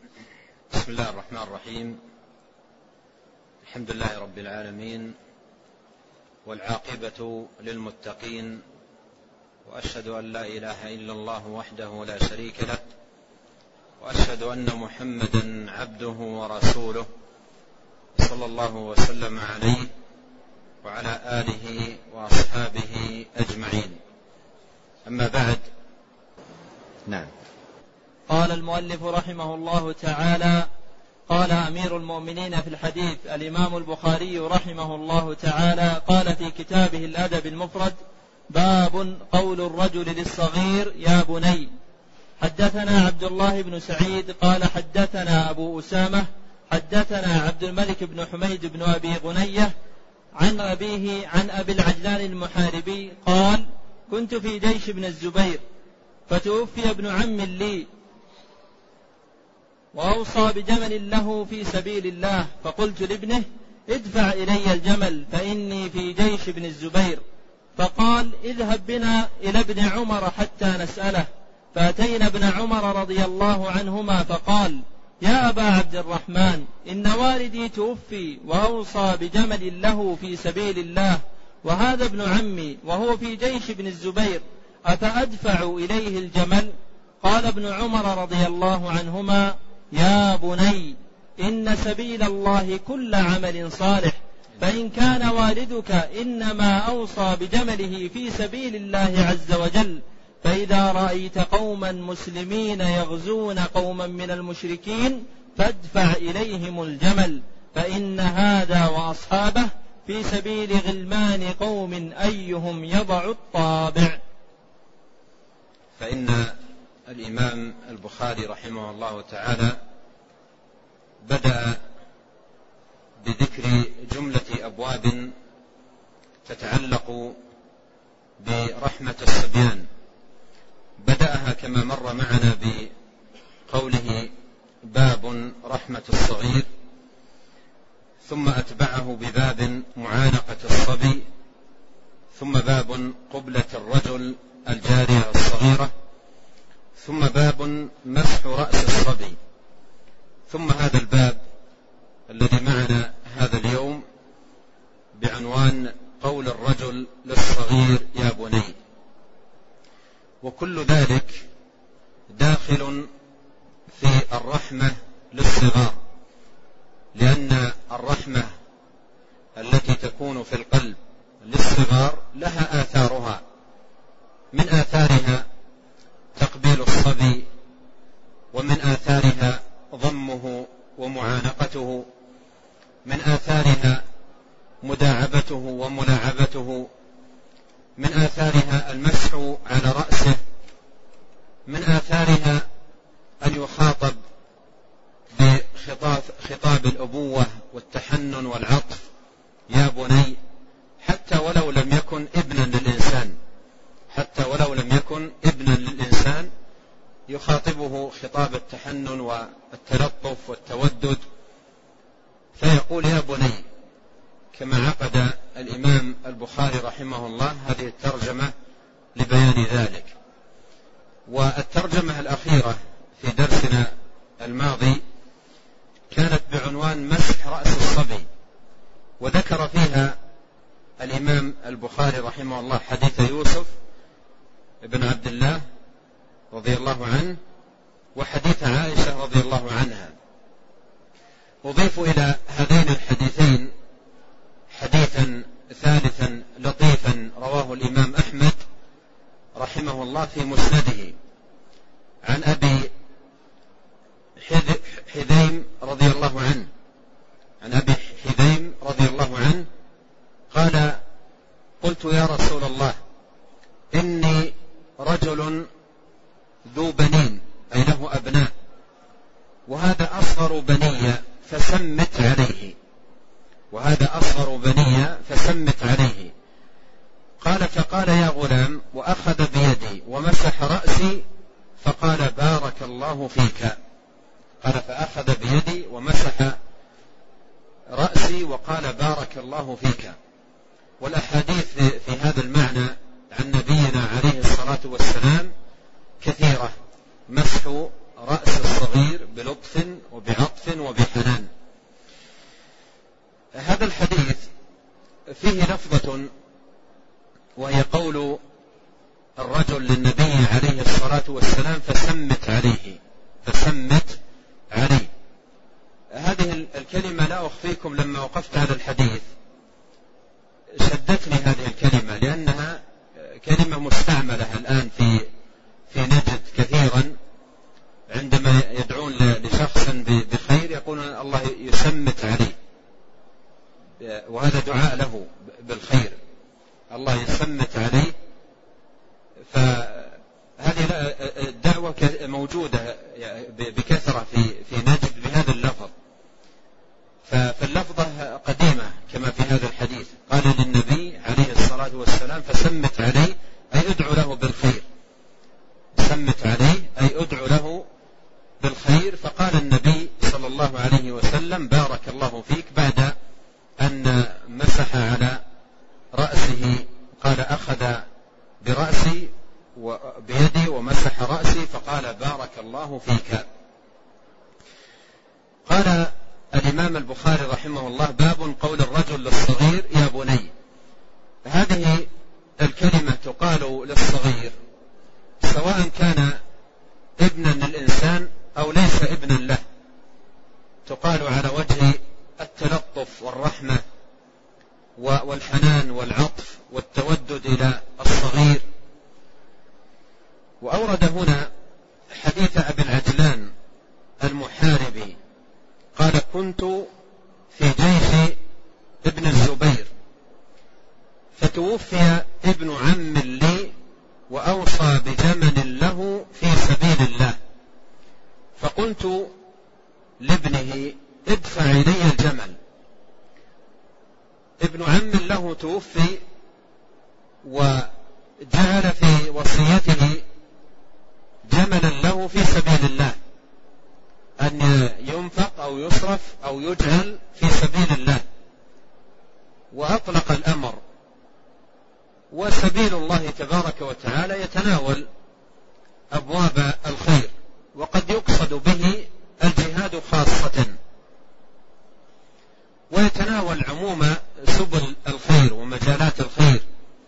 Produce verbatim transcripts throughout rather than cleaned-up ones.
بسم الله الرحمن الرحيم. الحمد لله رب العالمين، والعاقبة للمتقين، وأشهد أن لا إله إلا الله وحده لا شريك له، وأشهد أن محمدا عبده ورسوله، صلى الله وسلم عليه وعلى آله وأصحابه أجمعين. أما بعد. نعم. قال المؤلف رحمه الله تعالى: قال أمير المؤمنين في الحديث الإمام البخاري رحمه الله تعالى قال في كتابه الأدب المفرد: باب قول الرجل للصغير يا بني. حدثنا عبد الله بن سعيد قال حدثنا أبو أسامة حدثنا عبد الملك بن حميد بن أبي غنية عن أبيه عن أبي العجلان المحاربي قال: كنت في جيش ابن الزبير فتوفي ابن عم لي وأوصى بجمل له في سبيل الله، فقلت لابنه: ادفع إلي الجمل فإني في جيش ابن الزبير. فقال: اذهب بنا إلى ابن عمر حتى نسأله. فأتينا ابن عمر رضي الله عنهما فقال: يا أبا عبد الرحمن، إن والدي توفي وأوصى بجمل له في سبيل الله، وهذا ابن عمي وهو في جيش ابن الزبير، أفأدفع إليه الجمل؟ قال ابن عمر رضي الله عنهما: يا بني، إن سبيل الله كل عمل صالح، فإن كان والدك إنما أوصى بجمله في سبيل الله عز وجل، فإذا رأيت قوما مسلمين يغزون قوما من المشركين فادفع إليهم الجمل، فإن هذا وأصحابه في سبيل غلمان قوم أيهم يضع الطابع. فإن الإمام البخاري رحمه الله تعالى بدأ بذكر جملة أبواب تتعلق برحمة الصبيان. بدأها كما مر معنا بقوله: باب رحمة الصغير، ثم أتبعه بباب معانقة الصبي، ثم باب قبلة الرجل الجارية الصغيرة، ثم باب مسح رأس الصبي، ثم هذا الباب الذي معنا هذا اليوم بعنوان قول الرجل للصغير يا بني. وكل ذلك داخل في الرحمة للصغار، لأن الرحمة التي تكون في القلب للصغار لها آثارها. من آثارها تقبيل الصبي، ومن آثارها ضمه ومعانقته، من آثارها مداعبته وملاعبته، من آثارها المسح على رأسه، من آثارها أن يخاطب بخطاب الأبوة والتحنن والعطف: يا بني، حتى ولو لم يكن ابنا للإنسان، حتى ولو لم يكن ابنا للإنسان يخاطبه خطاب التحنن والتلطف والتودد، فيقول يا بني، كما عقد الإمام البخاري رحمه الله هذه الترجمة لبيان ذلك. والترجمة الأخيرة في درسنا الماضي كانت بعنوان مسح رأس الصبي، وذكر فيها الإمام البخاري رحمه الله حديث يوسف ابن عبد الله رضي الله عنه، وحديث عائشة رضي الله عنها. أضيف إلى هذين الحديثين حديثا ثالثا لطيفا رواه الإمام أحمد رحمه الله في مسنده عن أبي حذيم رضي الله عنه عن أبي حذيم رضي الله عنه قال: قلت يا رسول الله، إني رجل ذو بنين، أي له أبناء، وهذا أصغر بني فسمت عليه، وهذا أصغر بني فسمت عليه. قال: فقال يا غلام، وأخذ بيدي ومسح رأسي فقال: بارك الله فيك. قال: فأخذ بيدي ومسح رأسي وقال: بارك الله فيك. والأحاديث في هذا المعنى عن نبينا عليه الصلاة والسلام كثيرة: مسح رأس الصغير بلطف وقفت على الحديث شدتني هذه الكلمة، لأنها كلمة مستعملة الآن في في نجد كثيرا، عندما يدعون لشخص بخير يقولون الله يسمت عليه، وهذا دعاء له بالخير، الله يسمت عليه. فهذه الدعوة موجودة بكثرة في في نجد بهذا اللفظ، فاللفظة قديمة كما في هذا الحديث، قال للنبي عليه الصلاة والسلام فسمت عليه أي ادعو له بالخير، سمت عليه أي ادعو له بالخير. فقال النبي صلى الله عليه وسلم بارك الله فيك، بعد أن مسح على رأسه، قال أخذ برأسي وبيدي ومسح رأسي فقال بارك الله فيك. قال الإمام البخاري رحمه الله باب قول الرجل للصغير يا بني. هذه الكلمة تقال للصغير سواء كان ابنا للإنسان أو ليس ابنا له، تقال على وجه التلطف والرحمة والحنان والعطف والتودد إلى الصغير. وأورد هنا حديث أبي العجلان المحاربي قال كنت في جيش ابن الزبير فتوفي ابن عم لي وأوصى بجمل له في سبيل الله، فقلت لابنه ادفع إلي الجمل. ابن عم له توفي وجعل في وصيته جملا له في سبيل الله، أن ينفق أو يصرف أو يجعل في سبيل الله، وأطلق الأمر. وسبيل الله تبارك وتعالى يتناول أبواب الخير، وقد يقصد به الجهاد خاصة، ويتناول عموم سبل الخير ومجالات الخير.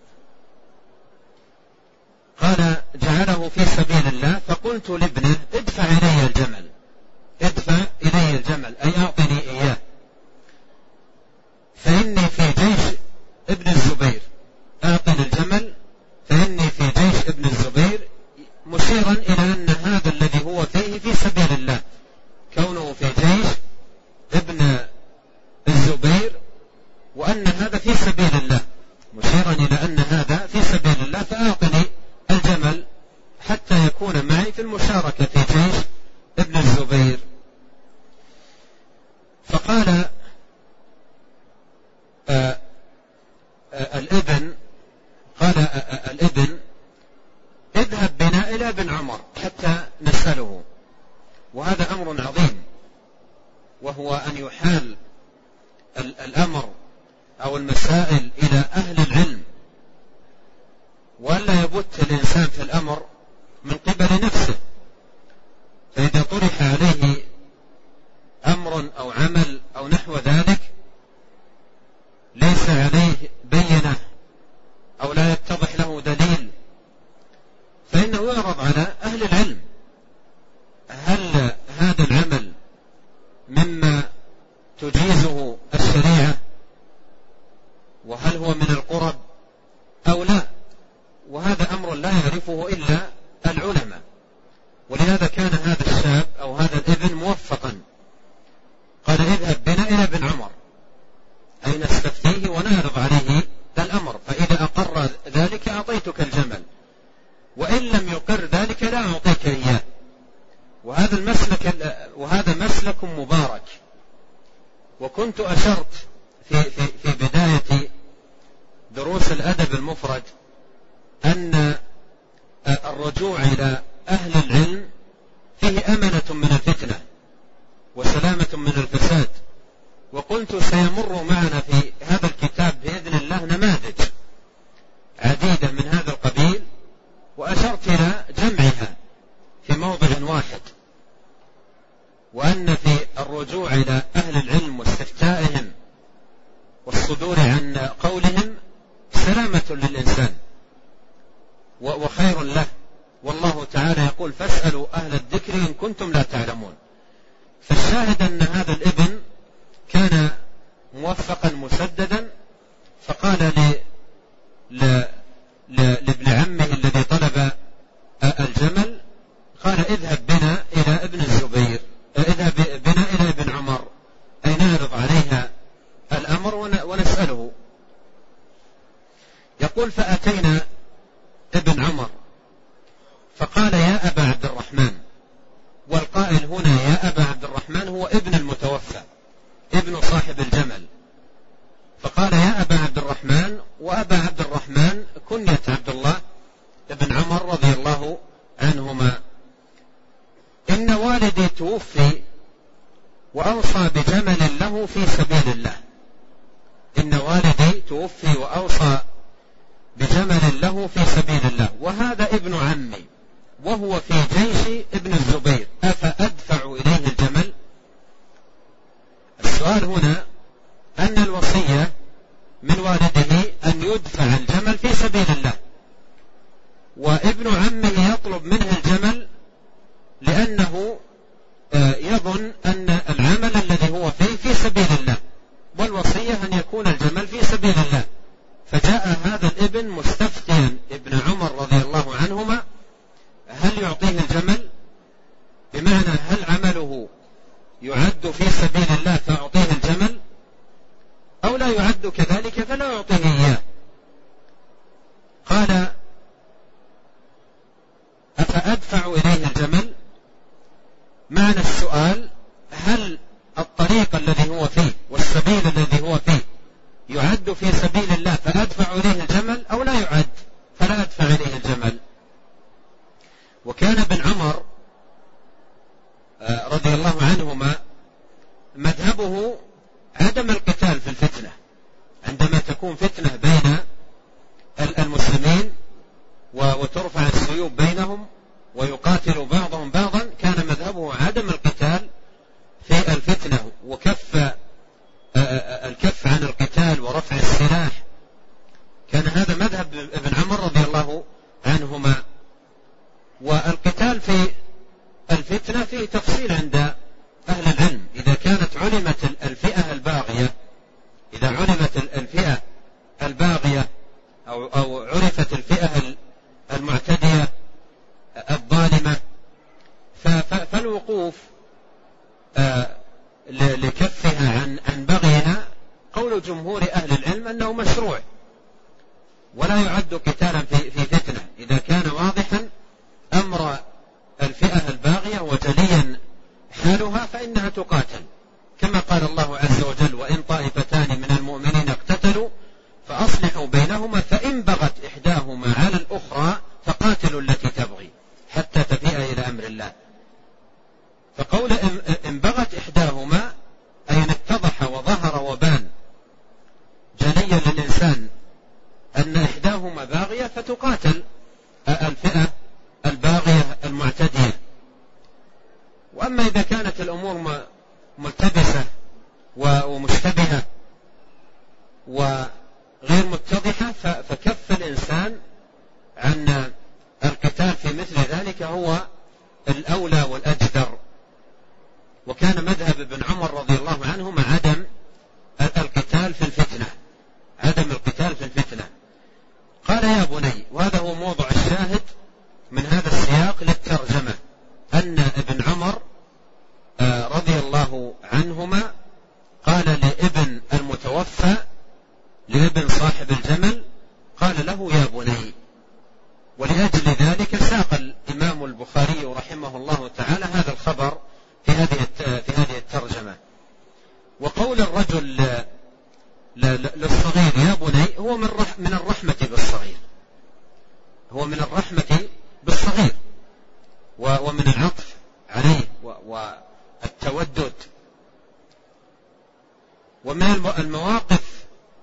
قال جعله في سبيل الله، فقلت لابنه ادفع إلي الجمل، ادفع إلي الجمل أي أعطني إياه، فإني في جيش ابن الزبير، أعطني الجمل فإني في جيش ابن الزبير، مشيرا إلى أن هذا الذي هو فيه في سبيل الله، كونه في جيش ابن الزبير وأن هذا في سبيل الله، مشيرا إلى أن هذا في سبيل الله، فأعطني الجمل حتى يكون معي في المشاركة في جيش ابن الزبير. فقال آآ آآ الابن قال آآ الابن اذهب بنا إلى ابن عمر حتى نسأله. وهذا أمر عظيم، وهو أن يحال الأمر أو المسائل إلى أهل العلم، وألا يبت الإنسان في الأمر من قبل نفسه. فإذا طرح عليه أمر أو عمل أو نحو ذلك ليس عليه بينة أو لا يتضح له دليل، فإنه يعرض على أهل العلم، هل هذا العمل مما تجيزه الشريعة، وهل هو من القرب أو لا؟ وهذا أمر لا يعرفه إلا العلماء. ولهذا كان هذا الشاب أو هذا الابن موفقا، قال اذهب بنا إلى ابن عمر أي نستفتيه ونعرض عليه الأمر، فإذا أقر ذلك أعطيتك الجمل، وإن لم يقر ذلك لا أعطيك إياه. وهذا المسلك وهذا مسلك مبارك. وكنت أشرت في, في, في بداية دروس الأدب المفرد أن الرجوع إلى أهل العلم فيه أمنة من الفتنة وسلامة من الفساد. وقلت سيمر معنا في هذا الكتاب بإذن الله نماذج عديدة من هذا القبيل، وأشرت إلى جمعها في موضع واحد، وأن في الرجوع إلى أهل العلم واستفتائهم والصدور عن قولهم سلامة للإنسان وخير له. والله تعالى يقول فاسألوا أهل الذكر إن كنتم لا تعلمون. فالشاهد أن هذا الابن كان موفقا مسددا، فقال ل... ل... ل... لابن عمه الذي طلب الجمل، قال اذهب بنا إلى ابن الزبير، اذهب بنا إلى ابن عمر، أي نعرض عليها الأمر ونسأله. يقول فأتينا ابن عمر فقال يا أبا عبد الرحمن، والقائل هنا يا أبا عبد الرحمن هو ابن المتوفى، ابن صاحب الجمل، فقال يا أبا عبد الرحمن، وأبا عبد الرحمن كنية عبد الله ابن عمر رضي الله عنهما، إن والدي توفي وأوصى بجمل له في سبيل الله، إن والدي توفي وأوصى بجمل له في سبيل الله، وهذا ابن عمي وهو في جيش ابن الزبير، أفأدفع إليه الجمل؟ السؤال هنا أن الوصية من والده أن يدفع الجمل في سبيل الله، وابن عمه يطلب منه الجمل لأنه يظن أن العمل الذي هو فيه في سبيل الله، والوصية أن يكون الجمل في سبيل الله. فجاء هذا الابن مستفتيا ابن عمر رضي الله عنهما هل يعطيه الجمل، بمعنى هل عمله يعد في سبيل الله فأعطيه الجمل، أو لا يعد كذلك فلا يعطيه إياه. قال أفأدفع إليه الجمل؟ معنى السؤال هل الطريق الذي هو فيه والسبيل الذي هو فيه يعد في سبيل الله فأدفع إليه الجمل، أو لا يعد فلا أدفع إليه الجمل. وكان ابن عمر رضي الله عنهما مذهبه عدم القتال في الفتنة، عندما تكون فتنة بين المسلمين وترفع السيوف بينهم ويقاتل بعضهم بعضا، كان مذهبه عدم القتال في الفتنة وكف الكف عن القتال ورفع السلاح، كان هذا مذهب ابن عمر رضي الله عنهما. والقتال في الفتنة فيه تفصيل عند أهل العلم، إذا كانت علمت الفئة الباغية، إذا علمت الفئة الباغية أو, أو عرفت الفئة المعتدية الظالمة، فالوقوف لكفها عن عن بغيها قول جمهور أهل العلم أنه مشروع، ولا يعد قتالا في في فتنة إذا كان واضحا أمر الفئة الباغية وجليا حالها فإنها تقاتل، كما قال الله عز وجل وإن طائفتان من المؤمنين اقتتلوا فأصلحوا بينهما فإن بغت إحداهما على الأخرى فقاتلوا التي تبغي حتى تفيء إلى أمر الله. فقول إن بغت إحداهما أي أن اتضح وظهر وبان جليا للإنسان أن إحداهما باغية فتقاتل الفئة الباغية المعتدية. وأما إذا كانت الأمور ملتبسة ومشتبهة وغير متضحة فكف الإنسان عن القتال في مثل ذلك هو الأولى والأجدر. وكان مذهب ابن عمر رضي الله عنهما عدم القتال في الفتنة، عدم القتال في الفتنة. قال يا بني، وهذا هو موضع الشاهد من هذا السياق للترجمة، أن ابن عمر رضي الله عنهما قال لابن المتوفى لابن صاحب الجمل قال له يا بني. ولأجل ذلك ساق الإمام البخاري رحمه الله تعالى هذا الخبر في هذه في هذه الترجمة. وقول الرجل للصغير يا بني هو من من الرحمة بالصغير، هو من الرحمة بالصغير ومن العطف عليه والتودد. ومن المواقف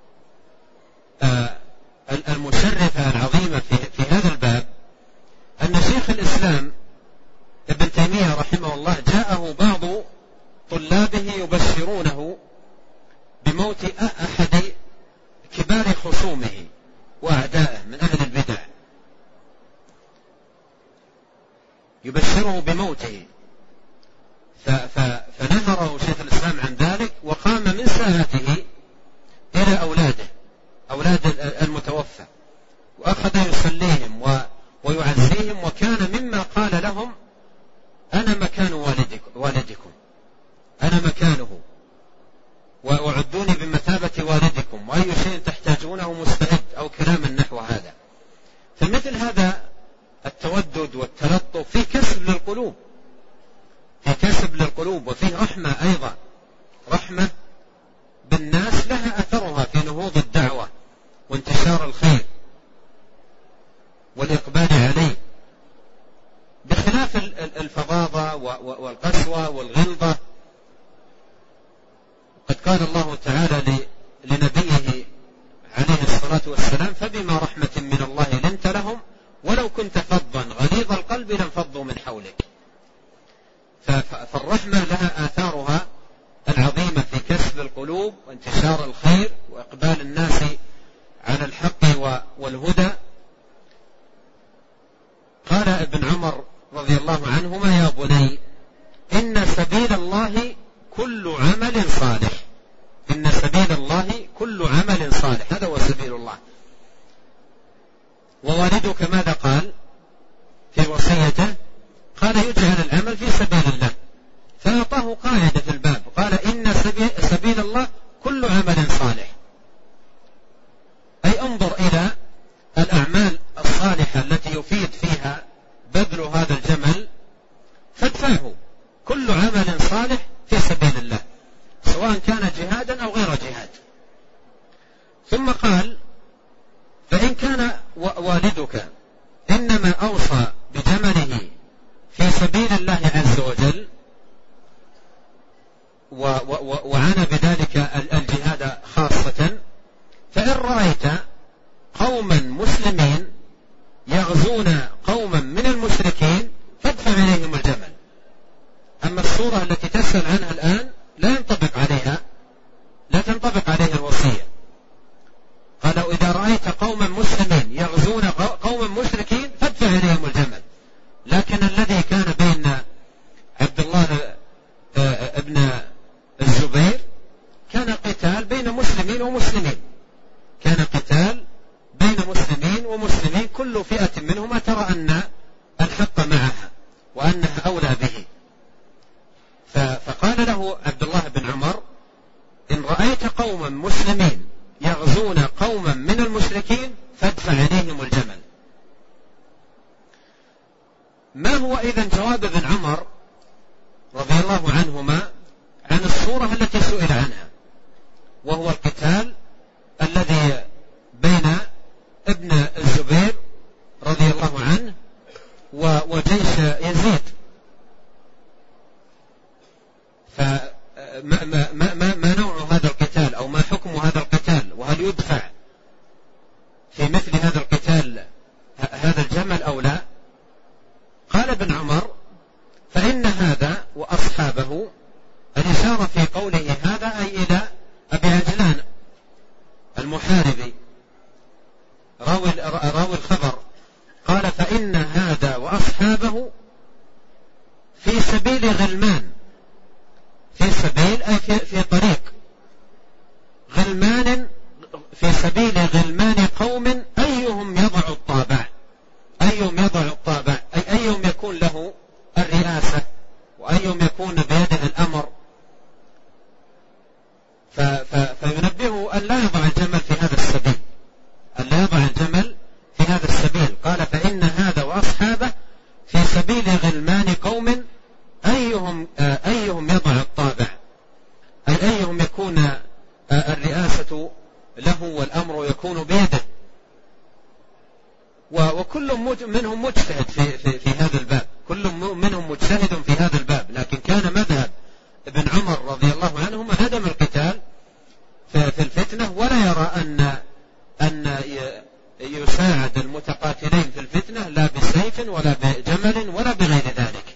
المشرفة العظيمة في هذا الباب أن شيخ الإسلام ابن تيمية رحمه الله جاءه بعض طلابه يبشرونه بموت أحد كبار خصومه وأعدائه من أهل البدع، يبشره بموته، فنهره شيخ الإسلام عن ذلك وقام من ساعته على أولاده أولاد المتوفى، وأخذ يصليهم ويعزيهم، وكان مما قال لهم أنا مكان والدكم، أنا مكانه، وعدوني بمثابة والدكم، وأي شيء تحتاجونه مستعد، أو كلام نحو هذا. فمثل هذا التودد والتلطف فيه كسب للقلوب، فيه كسب للقلوب، وفيه رحمة أيضا، رحمة بالناس لها أثرها في نهوض الدعوة وانتشار الخير والإقبال عليه، بخلاف الفظاظة والقسوة والغلظة. قد قال الله تعالى لنبيه عليه الصلاة والسلام: فبما رحمة من الله لنت لهم ولو كنت فظا غليظ القلب لانفضوا من حولك. فالرحمة لها آثارها العظيمة في كسب القلوب وانتشار الخير وإقبال الناس على الحق والهدى. قال ابن عمر رضي الله عنهما: يا بني إن سبيل الله كل عمل صالح، إن سبيل الله كل عمل صالح، هذا هو سبيل الله. ووالدك ماذا قال في وصيته؟ قال: يجعل العمل في سبيل الله، فأعطاه قاعدة في الباب، قال: إن سبيل الله كل عمل صالح، أي انظر إلى الأعمال الصالحة التي يفيد فيها بذل هذا الجمل فادفعه، كل عمل صالح في سبيل الله، سواء كان جهادا أو غير جهاد. ثم قال: فإن كان والدك إنما أوصى بجمله في سبيل الله عز وجل وعنى بذلك الجهاد خاصة، فإن رأيت قوما مسلمين يغزون قوما من المشركين فادفع عليهم الجمل. أما الصورة التي تسأل عنها الآن لا ينطبق عليها، لا تنطبق عليها الوصية. قالوا: إذا رأيت قوما مسلمين يغزون قوما مشركين فادفع عليهم الجمل. لكن الذي كان بين عبد الله ابن الزبير كان قتال بين مسلمين ومسلمين، كان قتال بين مسلمين ومسلمين، كل فئة منهما ترى أن الحق معها وأنها أولى به. فقال له عبد الله بن عمر: إن رأيت قوما مسلمين يغزون قوما من المشركين فادفع عليهم الجمل. ما هو إذن جواب ابن عمر رضي الله عنهما عن الصورة التي سئل عنها، وهو القتال الذي بين ابن الزبير رضي الله عنه وجيش يزيد؟ فما ما ما ما ما نوع هذا القتال، أو ما حكم هذا القتال، وهل يدفع في مثل هذا القتال هذا الجمل أو لا؟ قال ابن عمر: فإن هذا وأصحابه، الإشارة في قوله هذا أي إلى أبي عجلان المحاربي راوي راوي الخبر، قال: فإن هذا وأصحابه في سبيل غلمان، في سبيل أي في, في طريق غلمان، في سبيل غلمان قوم أيهم يضع الطابع، أيهم يضع الطابع أي أيهم يكون له الرئاسة، وأيهم يكون بيده الأمر. فينبهه أن لا يضع الجمل في هذا السبيل، أن لا يضع الجمل في هذا السبيل. قال: فإن هذا وأصحابه في سبيل غلمان قوم أيهم أيهم يضع الطابع، أي أيهم يكون الرئاسة له والأمر يكون بيده. وكل منهم مجتهد في, في, في هذا الباب، كل منهم مجتهد في هذا الباب، لكن كان مذهب ابن عمر رضي الله عنهما عدم القتال في الفتنة، ولا يرى أن أن يساعد المتقاتلين في الفتنة لا بسيف ولا بجمل ولا بغير ذلك.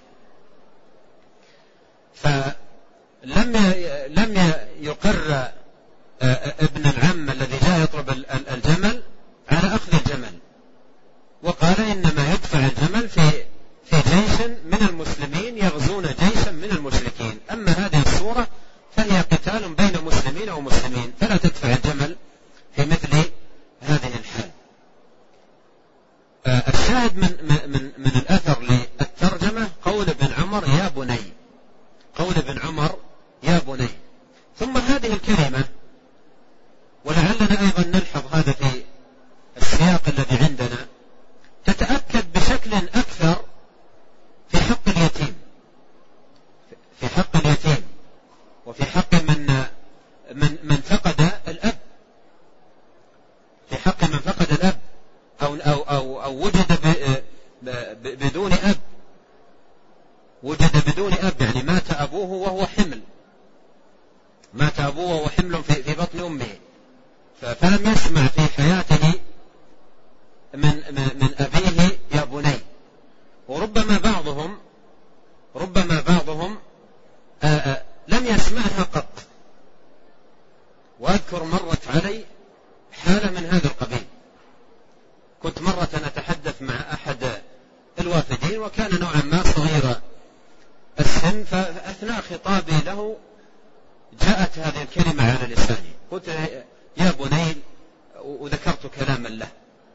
فلم لم يقر ابن العم الذي جاء يطلب الجمل على أخذ الجمل، وقال: إنما يدفع الجمل في في جيش من المسلمين يغزون جيشا من المشركين. أما هذه الصورة فهي قتال بين مسلمين ومسلمين، فلا تدفع الجمل قول ابن عمر يا بني. ثم هذه الكلمة، ولعلنا أيضا نلحظ هذا في السياق الذي عندنا، تتأكد بشكل أكثر في حق اليتيم، في حق اليتيم وفي حق من من من فقد الأب، في حق من فقد الأب أو أو أو, أو وجد بدون أب، وجد بدون أب، يعني مات أبوه وهو حمل، مات أبوه وهو حمل في في بطن أمه، فلم يسمع في حياته من من أبيه يا بني. وربما بعضهم ربما بعضهم آآ آآ لم يسمعها قط. وأذكر مرت علي حالة من هذا القبيل. كنت مرة أتحدث مع أحد الوافدين وكان نوعا ما صغير السن، فأثناء خطابي له جاءت هذه الكلمة على لساني، قلت يا بني وذكرت كلاما له،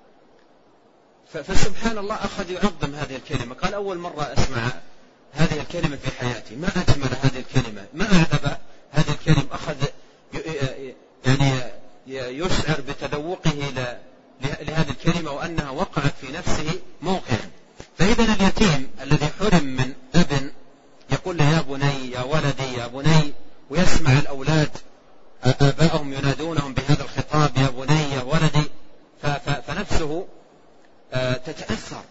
فسبحان الله أخذ يعظم هذه الكلمة. قال أول مرة أسمع هذه الكلمة في حياتي، ما أجمل هذه الكلمة، ما أعذب هذه الكلمة. أخذ يعني يشعر بتذوقه لهذه الكلمة وأنها وقعت في نفسه موقعا. فإذا اليتيم الذي حرم من ابن يقول له يا بني يا ولدي يا بني، ويسمع الأولاد آبائهم ينادونهم بهذا الخطاب يا بني يا ولدي، فنفسه تتأثر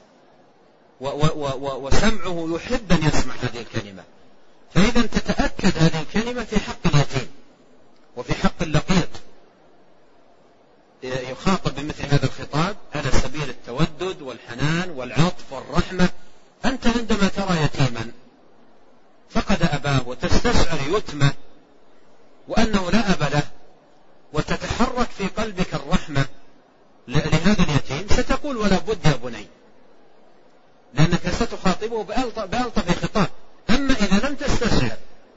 وسمعه يحب أن يسمع هذه الكلمة. فإذا تتأكد هذه الكلمة في حق اليتيم وفي حق اللقيط، يخاطب بمثل هذا الخطاب على سبيل التودد والحنان والعطف والرحمة. أنت عندما ترى يتيما فقد أباه وتستشعر يتمه وأنه لا أب له، وتتحرك في قلبك الرحمة لهذا اليتيم، ستقول ولا بد يا بني، لأنك ستخاطبه بألطف خطاب. أما إذا لم تستشعر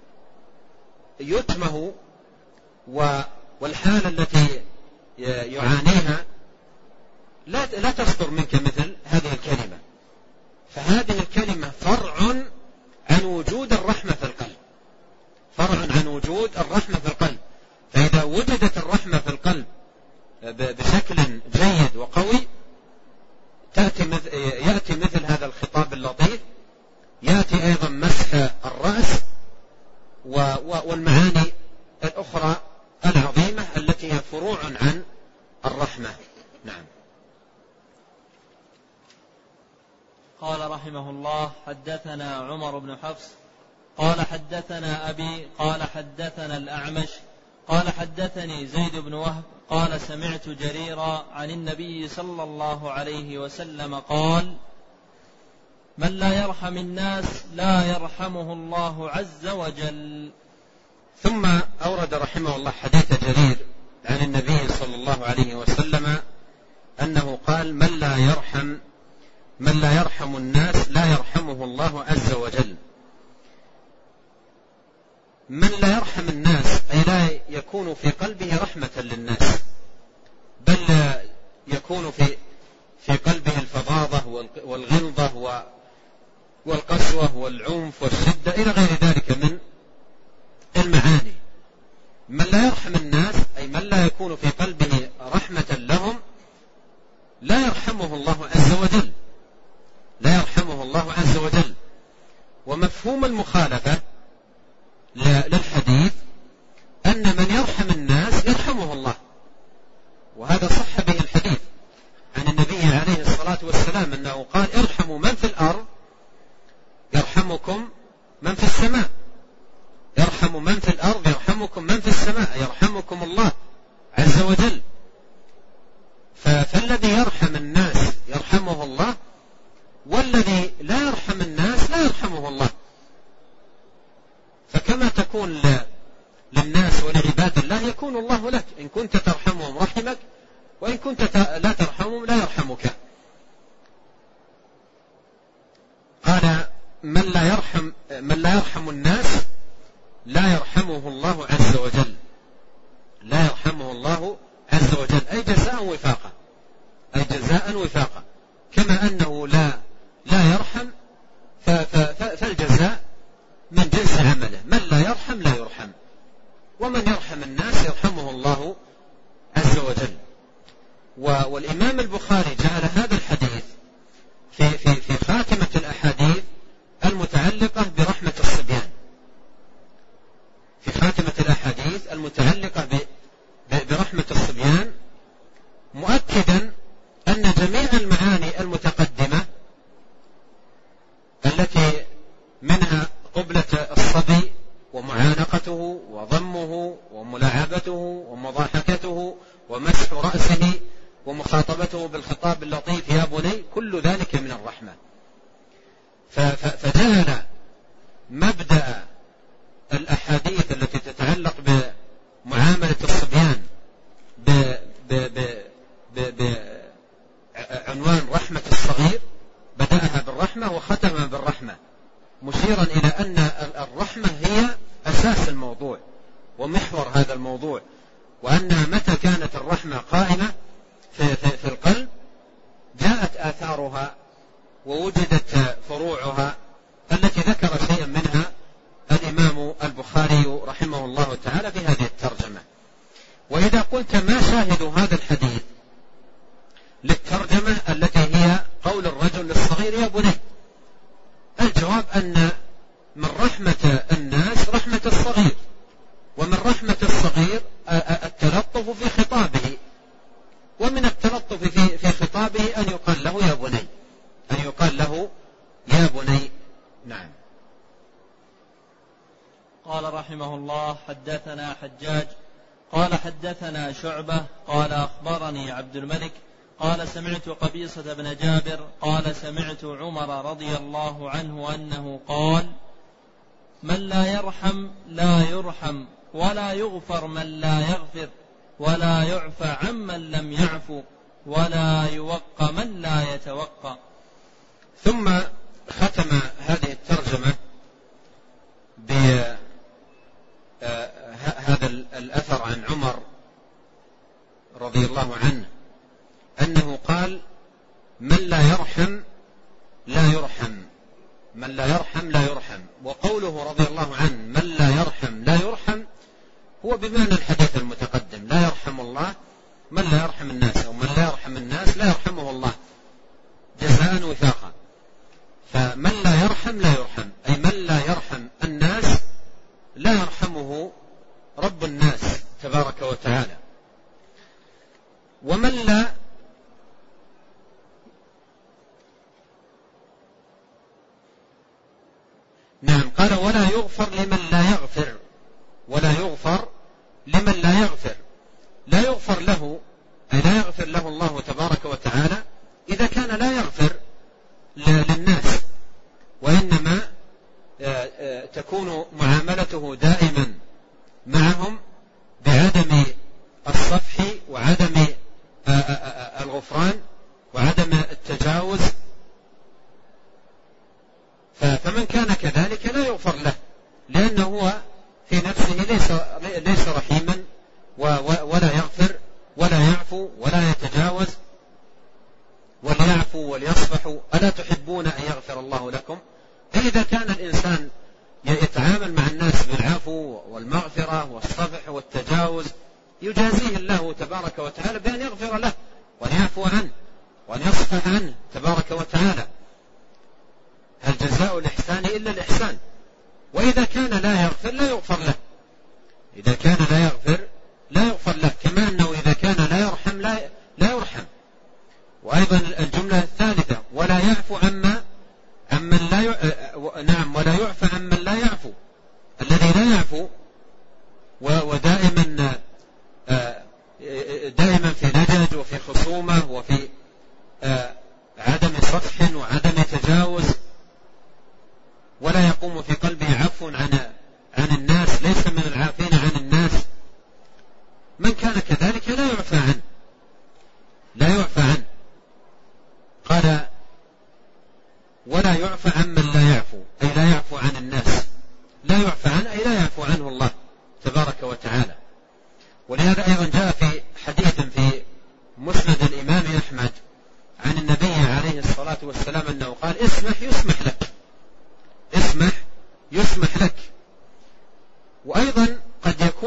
يتمه والحالة التي يعانيها، لا لا تصدر منك مثل هذه الكلمة. فهذه الكلمة فرع عن وجود الرحمة في القلب، فرع عن وجود الرحمة في القلب. فإذا وجدت الرحمة في القلب بشكل جيد وقوي، تأتي مثل يأتي مثل هذا الخطاب اللطيف، يأتي أيضا مسح الرأس والمعاني الأخرى العظيمة التي هي فروع عن الرحمة. نعم. قال رحمه الله: حدثنا عمر بن حفص قال حدثنا أبي قال حدثنا الأعمش قال حدثني زيد بن وهب قال سمعت جريرا عن النبي صلى الله عليه وسلم قال: من لا يرحم الناس لا يرحمه الله عز وجل. ثم أورد رحمه الله حديث جرير عن النبي صلى الله عليه وسلم أنه قال: من لا يرحم من لا يرحم الناس لا يرحمه الله عز وجل. من لا يرحم الناس أي لا يكون في قلبه رحمة للناس، بل يكون في في قلبه الفظاظة والغلظة والقسوة والعنف والشدة إلى غير ذلك من المعاني. من لا يرحم الناس أي من لا يكون في قلبه رحمة لهم لا يرحمه الله عز وجل، لا يرحمه الله عز وجل. ومفهوم المخالفة للحديث أن من يرحم الناس يرحمه الله، وهذا صح به الحديث عن النبي عليه الصلاة والسلام أنه قال: ارحموا من في الأرض يرحمكم من في السماء، ارحموا من في الأرض يرحمكم من في السماء، يرحمكم الله عز وجل. فالذي يرحم الناس يرحمه الله، والذي لا يرحم الناس لا يرحمه الله. فكما تكون للناس ولعباد الله يكون الله لك، إن كنت ترحمهم رحمك، وإن كنت لا ترحمهم لا يرحمك. قال: من لا يرحم من لا يرحم الناس لا يرحمه الله عز وجل، لا يرحمه الله عز وجل، أي جزاء وفاقا، أي جزاء وفاقا. كما أنه لا لا يرحم فالجزاء من جنس عمله. من لا يرحم لا يرحم، ومن يرحم الناس يرحمه الله عز وجل. والإمام البخاري جعل هذا الحديث في, في, في خاتمة الأحاديث المتعلقة برحمة الصبيان، في خاتمة الأحاديث المتعلقة برحمة الصبيان، مؤكدا أن جميع المعاني المتقدمة التي منها قبلة الصبي ومعانقته وضمه وملاعبته ومضاحكته ومسح رأسه ومخاطبته بالخطاب اللطيف يا بني، كل ذلك من الرحمة. فجعل مبدأ الأحاديث التي تتعلق بمعاملة الصبيان بعنوان رحمة الصغير، بدأها بالرحمة وختمها بالرحمة، مشيرا إلى أن الرحمة هي أساس الموضوع ومحور هذا الموضوع، وأن متى كانت الرحمة قائمة في, في, في القلب جاءت آثارها ووجدت فروعها التي ذكر شيئا منها الإمام البخاري رحمه الله تعالى في هذه الترجمة. وإذا قلت ما شاهد هذا الحديث للترجمة التي هي قول الرجل للصغير يا بني، الجواب أن من رحمة الناس رحمة الصغير، ومن رحمة الصغير التلطف في خطابه، ومن التلطف في, في خطابه أن يقال له يا بني، أن يقال له يا بني. نعم. قال رحمه الله حدثنا حجاج قال حدثنا شعبة قال أخبرني عبد الملك قال سمعت قبيصة بن جابر قال سمعت عمر رضي الله عنه أنه قال من لا يرحم لا يرحم ولا يغفر من لا يغفر ولا يعفى عمن لم يعفو ولا يوقى من لا يتوقى. ثم ختم هذه الترجمة بهذا الأثر عن عمر رضي الله عنه أنه قال من لا يرحم لا يرحم، من لا يرحم لا يرحم. وقوله رضي الله عنه من لا يرحم لا يرحم هو بمعنى الحديث المتقدم، لا يرحم الله من لا يرحم الناس، أو من لا يرحم الناس لا يرحمه الله جزاء وفاقا. فمن لا يرحم لا يرحم أي من لا يرحم الناس لا يرحمه رب الناس تبارك وتعالى. ومن لا نعم قال ولا يغفر لمن لا يغفر، ولا يغفر لمن لا يغفر، لا يغفر له أي لا يغفر له الله تبارك وتعالى إذا كان لا يغفر للناس، وإنما تكون معاملته دائما معهم بعدم الصفح وعدم الغفران وعدم التجاوز. فمن كان كذلك لا يغفر له، لأنه هو في نفسه ليس, ليس رحيما ولا يغفر ولا يعفو ولا يتجاوز. وليعفوا وليصفحوا ألا تحبون أن يغفر الله لكم؟ إذا كان الإنسان يتعامل مع الناس بالعفو والمغفرة والصفح والتجاوز يجازيه الله تبارك وتعالى بأن يغفر له وأن يعفو عنه وأن يصفح عنه تبارك وتعالى. هل جزاء الإحسان إلا الإحسان؟ وإذا كان لا يغفر لا يغفر له، إذا كان لا يغفر لا يغفر له، كما أنه إذا كان لا يرحم لا, لا يرحم. وأيضا الجملة الثالثة ولا يعفو عما عمن لا ي... نعم ولا يعفى عمن لا يعفو، الذي لا يعفو ودائما دائما في لجج وفي خصومة وفي عدم صفح وعدم تجاوز، ولا يقوم في قلبه عفو عن عن الناس، ليس من العافين عن الناس. من كان كذلك لا يعفى عنه، لا يعفى عنه. قال ولا يعفى عمن لا يعفو أي لا يعفو عن الناس، لا يعفى عنه أي لا يعفو عنه الله تبارك وتعالى. ولهذا أيضا جاء في حديث في مسند الإمام أحمد عن النبي عليه الصلاة والسلام أنه قال اسمح يسمح لك، اسمح يسمح لك.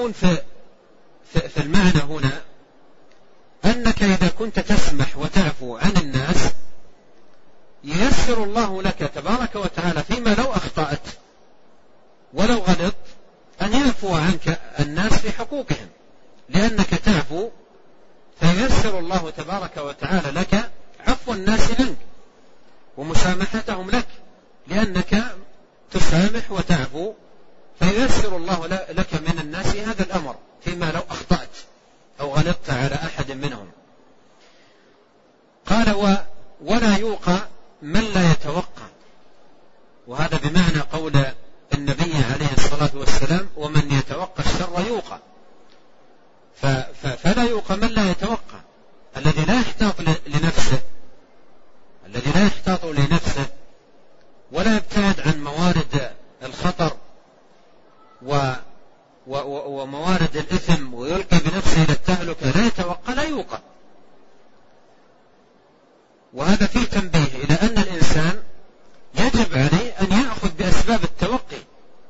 يقولون في, في, في المعنى هنا أنك إذا كنت تسمح وتعفو عن الناس ييسر الله لك تبارك وتعالى فيما لو أخطأت ولو غلط أن يعفو عنك الناس في حقوقهم، لأنك تعفو فييسر الله تبارك وتعالى لك عفو الناس عنك ومسامحتهم لك، لأنك تسامح وتعفو فييسر الله لك من الناس هذا الأمر فيما لو أخطأت أو غلطت على أحد منهم. قال و ولا يوقى من لا يتوقع، وهذا بمعنى قول النبي عليه الصلاة والسلام ومن يتوقع الشر يوقى، فلا يوقى من لا يتوقع، الذي لا يحتاط لنفسه الذي لا يحتاط لنفسه ولا يبتعد عن موارد الخطر و وموارد الإثم ويلقي بنفسه إلى التهلكة لا يتوقع لا يوقى. وهذا فيه تنبيه إلى أن الإنسان يجب عليه أن يأخذ بأسباب التوقي،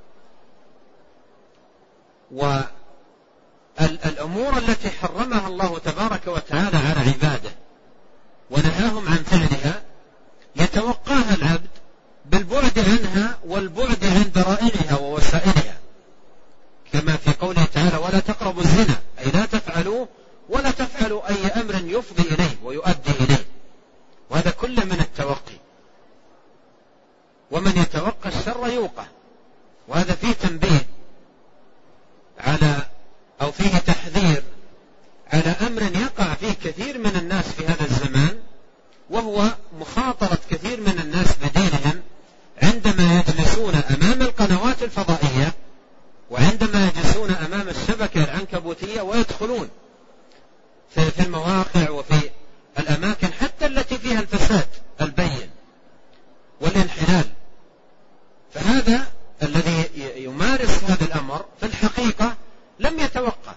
والأمور التي حرمها الله تبارك وتعالى على عباده ونهاهم عن فعلها يتوقاها العبد بالبعد عنها والبعد عن ذرائعها ووسائلها، كما في قوله تعالى ولا تقربوا الزنا، أي لا تفعلوا ولا تفعلوا أي أمر يفضي إليه ويؤدي إليه، وهذا كله من التوقي. ومن يتوقى الشر يوقى، وهذا فيه تنبيه على أو فيه تحذير على أمر يقع فيه كثير من الناس في هذا الزمان، وهو مخاطرة كثير من الناس بدينهم عندما يجلسون أمام القنوات الفضائية وعندما يجلسون أمام الشبكة العنكبوتية ويدخلون في المواقع وفي الأماكن حتى التي فيها الفساد البين والانحلال. فهذا الذي يمارس هذا الأمر في الحقيقة لم يتوقع،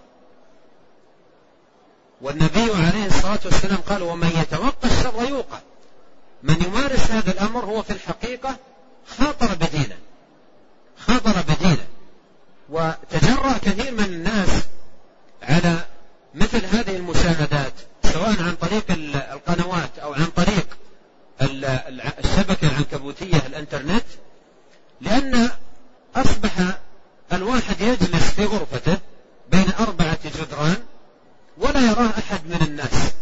والنبي عليه الصلاة والسلام قال ومن يتوقع الشر يوقع. من يمارس هذا الأمر هو في الحقيقة خاطر بدينه خاطر بدينه وتجرأ كثير من الناس على مثل هذه المشاهدات، سواء عن طريق القنوات أو عن طريق الشبكة العنكبوتية الانترنت، لأن أصبح الواحد يجلس في غرفته بين أربعة جدران ولا يراه أحد من الناس.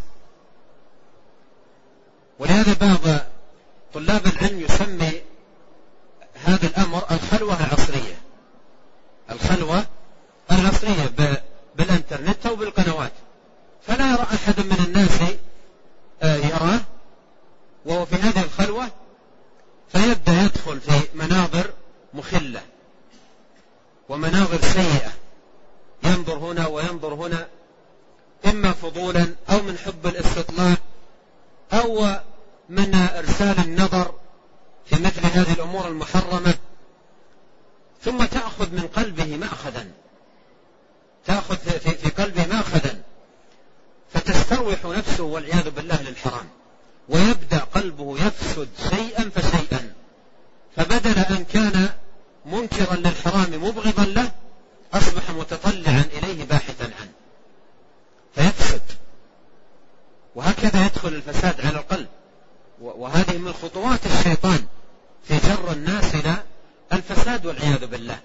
ولهذا بعض طلاب العلم يسمي هذا الأمر الخلوة العصرية الخلوة العصرية بالانترنت أو بالقنوات، فلا يرى أحد من الناس يراه وهو في هذه الخلوة، فيبدأ يدخل في مناظر مخلة ومناظر سيئة، ينظر هنا وينظر هنا، إما فضولا أو من حب الاستطلاع أو من إرسال النظر في مثل هذه الأمور المحرمة، ثم تأخذ من قلبه مأخذا تأخذ في, في قلبه مأخذا فتستروح نفسه والعياذ بالله للحرام، ويبدأ قلبه يفسد شيئا فشيئا، فبدل أن كان منكرا للحرام مبغضا له أصبح متطلعا إليه باحثا عنه فيفسد. وهكذا يدخل الفساد على القلب، وهذه من خطوات الشيطان في جر الناس إلى الفساد والعياذ بالله.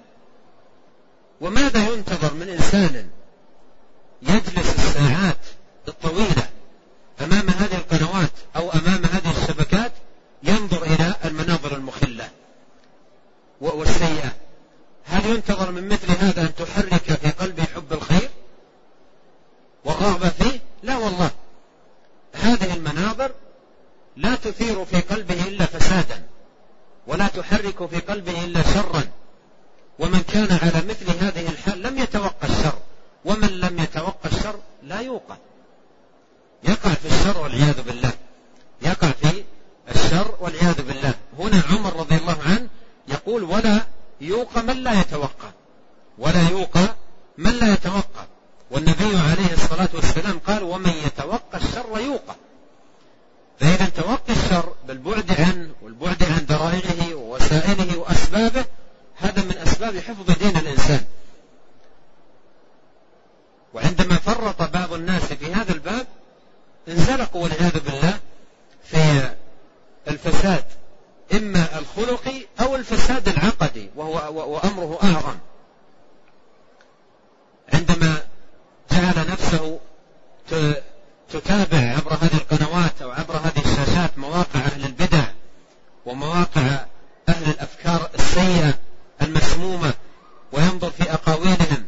وماذا ينتظر من إنسان يجلس الساعات الطويلة أمام هذه القنوات أو أمام هذه الشبكات ينظر إلى المناظر المخلة والسيئة؟ هل ينتظر من مثل هذا أن تحرك في قلبه حب الخير والرغبة فيه؟ لا والله، هذه المناظر لا تثير في قلبه إلا فسادا ولا تحرك في قلبه إلا شرا. ومن كان على مثل هذه الحال لم يتوقع الشر، ومن لم يتوقع الشر لا يوقع، يقع في الشر والعياذ بالله يقع في الشر والعياذ بالله. هنا عمر رضي الله عنه يقول ولا يوقى من لا يتوقع ولا يوقى من لا يتوقع، والنبي عليه الصلاة والسلام قال ومن يتوقع الشر يوقى. فإذا توقي الشر بالبعد عنه والبعد عن ذرائعه ووسائله وأسبابه هذا من أسباب حفظ دين الإنسان. فرط بعض الناس في هذا الباب انزلقوا والعياذ بالله في الفساد إما الخلقي أو الفساد العقدي، وهو وأمره أعظم، عندما جعل نفسه تتابع عبر هذه القنوات أو عبر هذه الشاشات مواقع أهل البدع ومواقع أهل الأفكار السيئة المسمومة، وينظر في أقاويلهم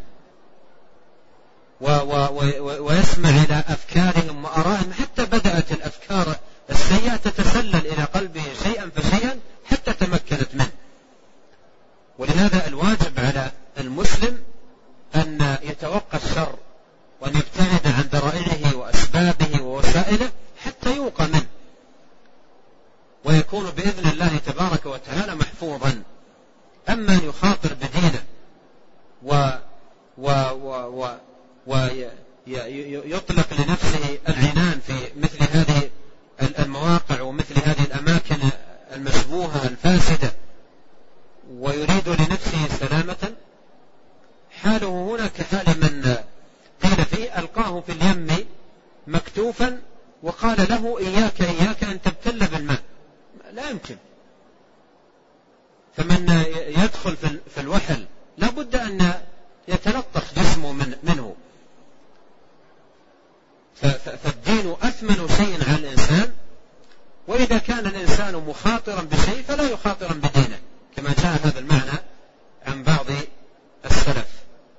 و و و ويسمع إلى أفكارهم وأرائهم، حتى بدأت الأفكار السيئة تتسلل إلى قلبه شيئا فشيئا حتى تمكنت منه. ولهذا الواجب على المسلم أن يتوقى الشر وأن يبتعد عن ذرائعه وأسبابه ووسائله حتى يوقى منه، ويكون بإذن الله تبارك وتعالى محفوظا. أما أن يخاطر بدينه و و و و ويطلق لنفسه العنان في مثل هذه المواقع ومثل هذه الأماكن المشبوهة الفاسدة، ويريد لنفسه سلامة، حاله هنا كحال من قيل فيه ألقاه في اليم مكتوفا وقال له إياك إياك أن تبتل بالماء، لا يمكن. فمن يدخل في الوحل لا بد أن يتلطخ جسمه من منه. فالدين أثمن شيء على الإنسان، وإذا كان الإنسان مخاطرا بشيء فلا يخاطرا بدينه، كما جاء هذا المعنى عن بعض السلف.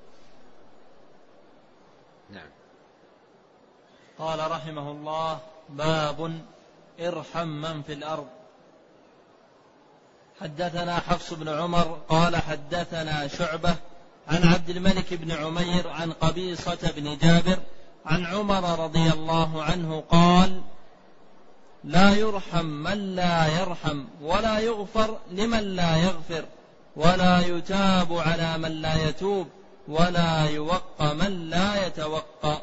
نعم. قال رحمه الله: باب ارحم من في الأرض. حدثنا حفص بن عمر قال حدثنا شعبة عن عبد الملك بن عمير عن قبيصة بن جابر عن عمر رضي الله عنه قال: لا يرحم من لا يرحم، ولا يغفر لمن لا يغفر، ولا يتاب على من لا يتوب، ولا يوقى من لا يتوقى.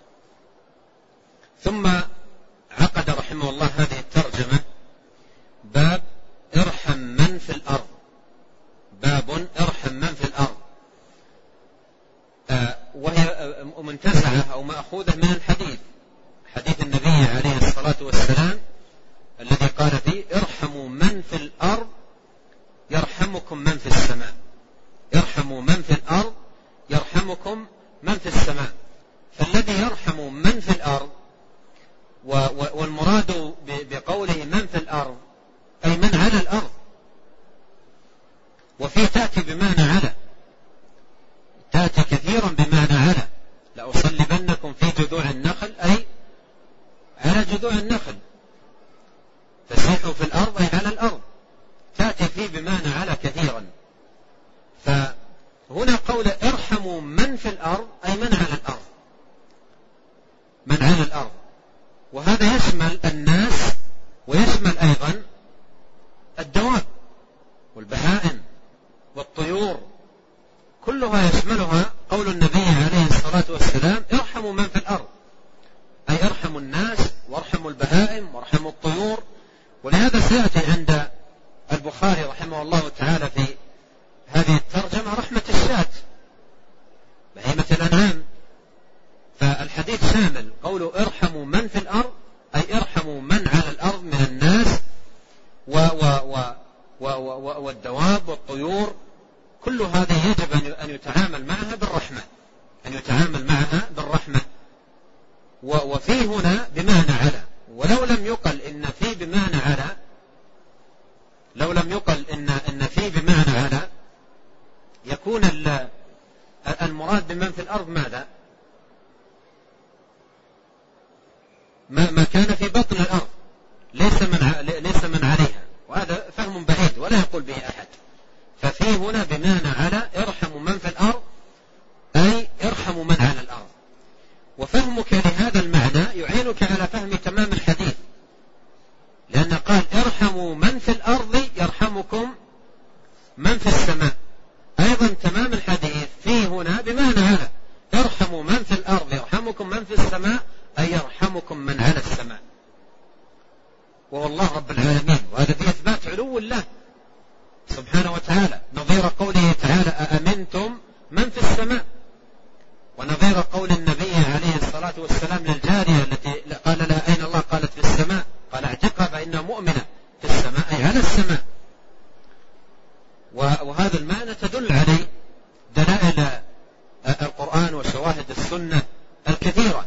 ثم عقد رحمه الله هذه الترجمة: باب ارحم من في الأرض. باب ارحم من في الأرض، آه وهي منتزعة أو مأخوذة من الحديث، حديث النبي عليه الصلاة والسلام الذي قال فيه: ارحموا من في الأرض يرحمكم من في السماء. ارحموا من في الأرض يرحمكم من في السماء. فالذي يرحم من في الأرض، والمراد بقوله من في الأرض أي من على الأرض، وفي تأتي بمعنى على، تأتي كثيرا بمعنى على: لأصلبنكم في جذوع النخل، أي على جذوع النخل. فسيحوا في الأرض أي على الأرض، تأتي فيه بمعنى على كثيرا. فهنا قول ارحموا من في الأرض أي من على الأرض، من على الأرض، وهذا يشمل الناس ويشمل أيضا الدواب والبهائم والطيور، كلها يشملها قول النبي عليه الصلاة والسلام: ارحموا من في الأرض، أي ارحموا الناس وارحموا البهائم وارحموا الطيور. ولهذا سيأتي عند البخاري رحمه الله تعالى في هذه الترجمة رحمة الشاة، بهيمة الأنعام. فالحديث شامل، قوله ارحموا من في الأرض أي ارحموا من على الأرض من الناس و و و و و والدواب والطيور، كل هذه يجب أن يتعامل معها بالرحمة، أن يتعامل معها بالرحمة. وفي هنا بمعنى على، ولو لم يقل إن في بمعنى على، لو لم يقل إن إن في بمعنى على، يكون المراد بمن في الأرض ماذا؟ ما ما كان في بطن الأرض، ليس من ليس من عليها، وهذا فهم بعيد ولا يقول به أحد. ففي هنا بمعنى على ارحموا من في الأرض أي ارحموا من على الأرض. وفهمك لهذا المعنى يعينك على فهم تمام الحديث، لأن قال ارحموا من في الأرض يرحمكم من في السماء. أيضا تمام الحديث فيه هنا بمعنى على، ارحموا من في الأرض يرحمكم من في السماء أي يرحمكم من على السماء، وهو الله رب العالمين. وهذا في إثبات علو الله سبحانه وتعالى، نظير قوله تعالى: أأمنتم من في السماء، ونظير قول النبي عليه الصلاة والسلام للجارية التي قال لها أين الله؟ قالت في السماء. قال اعتقها فإنها مؤمنة في السماء، أي على السماء. وهذا المعنى تدل عليه دلائل القرآن وشواهد السنة الكثيرة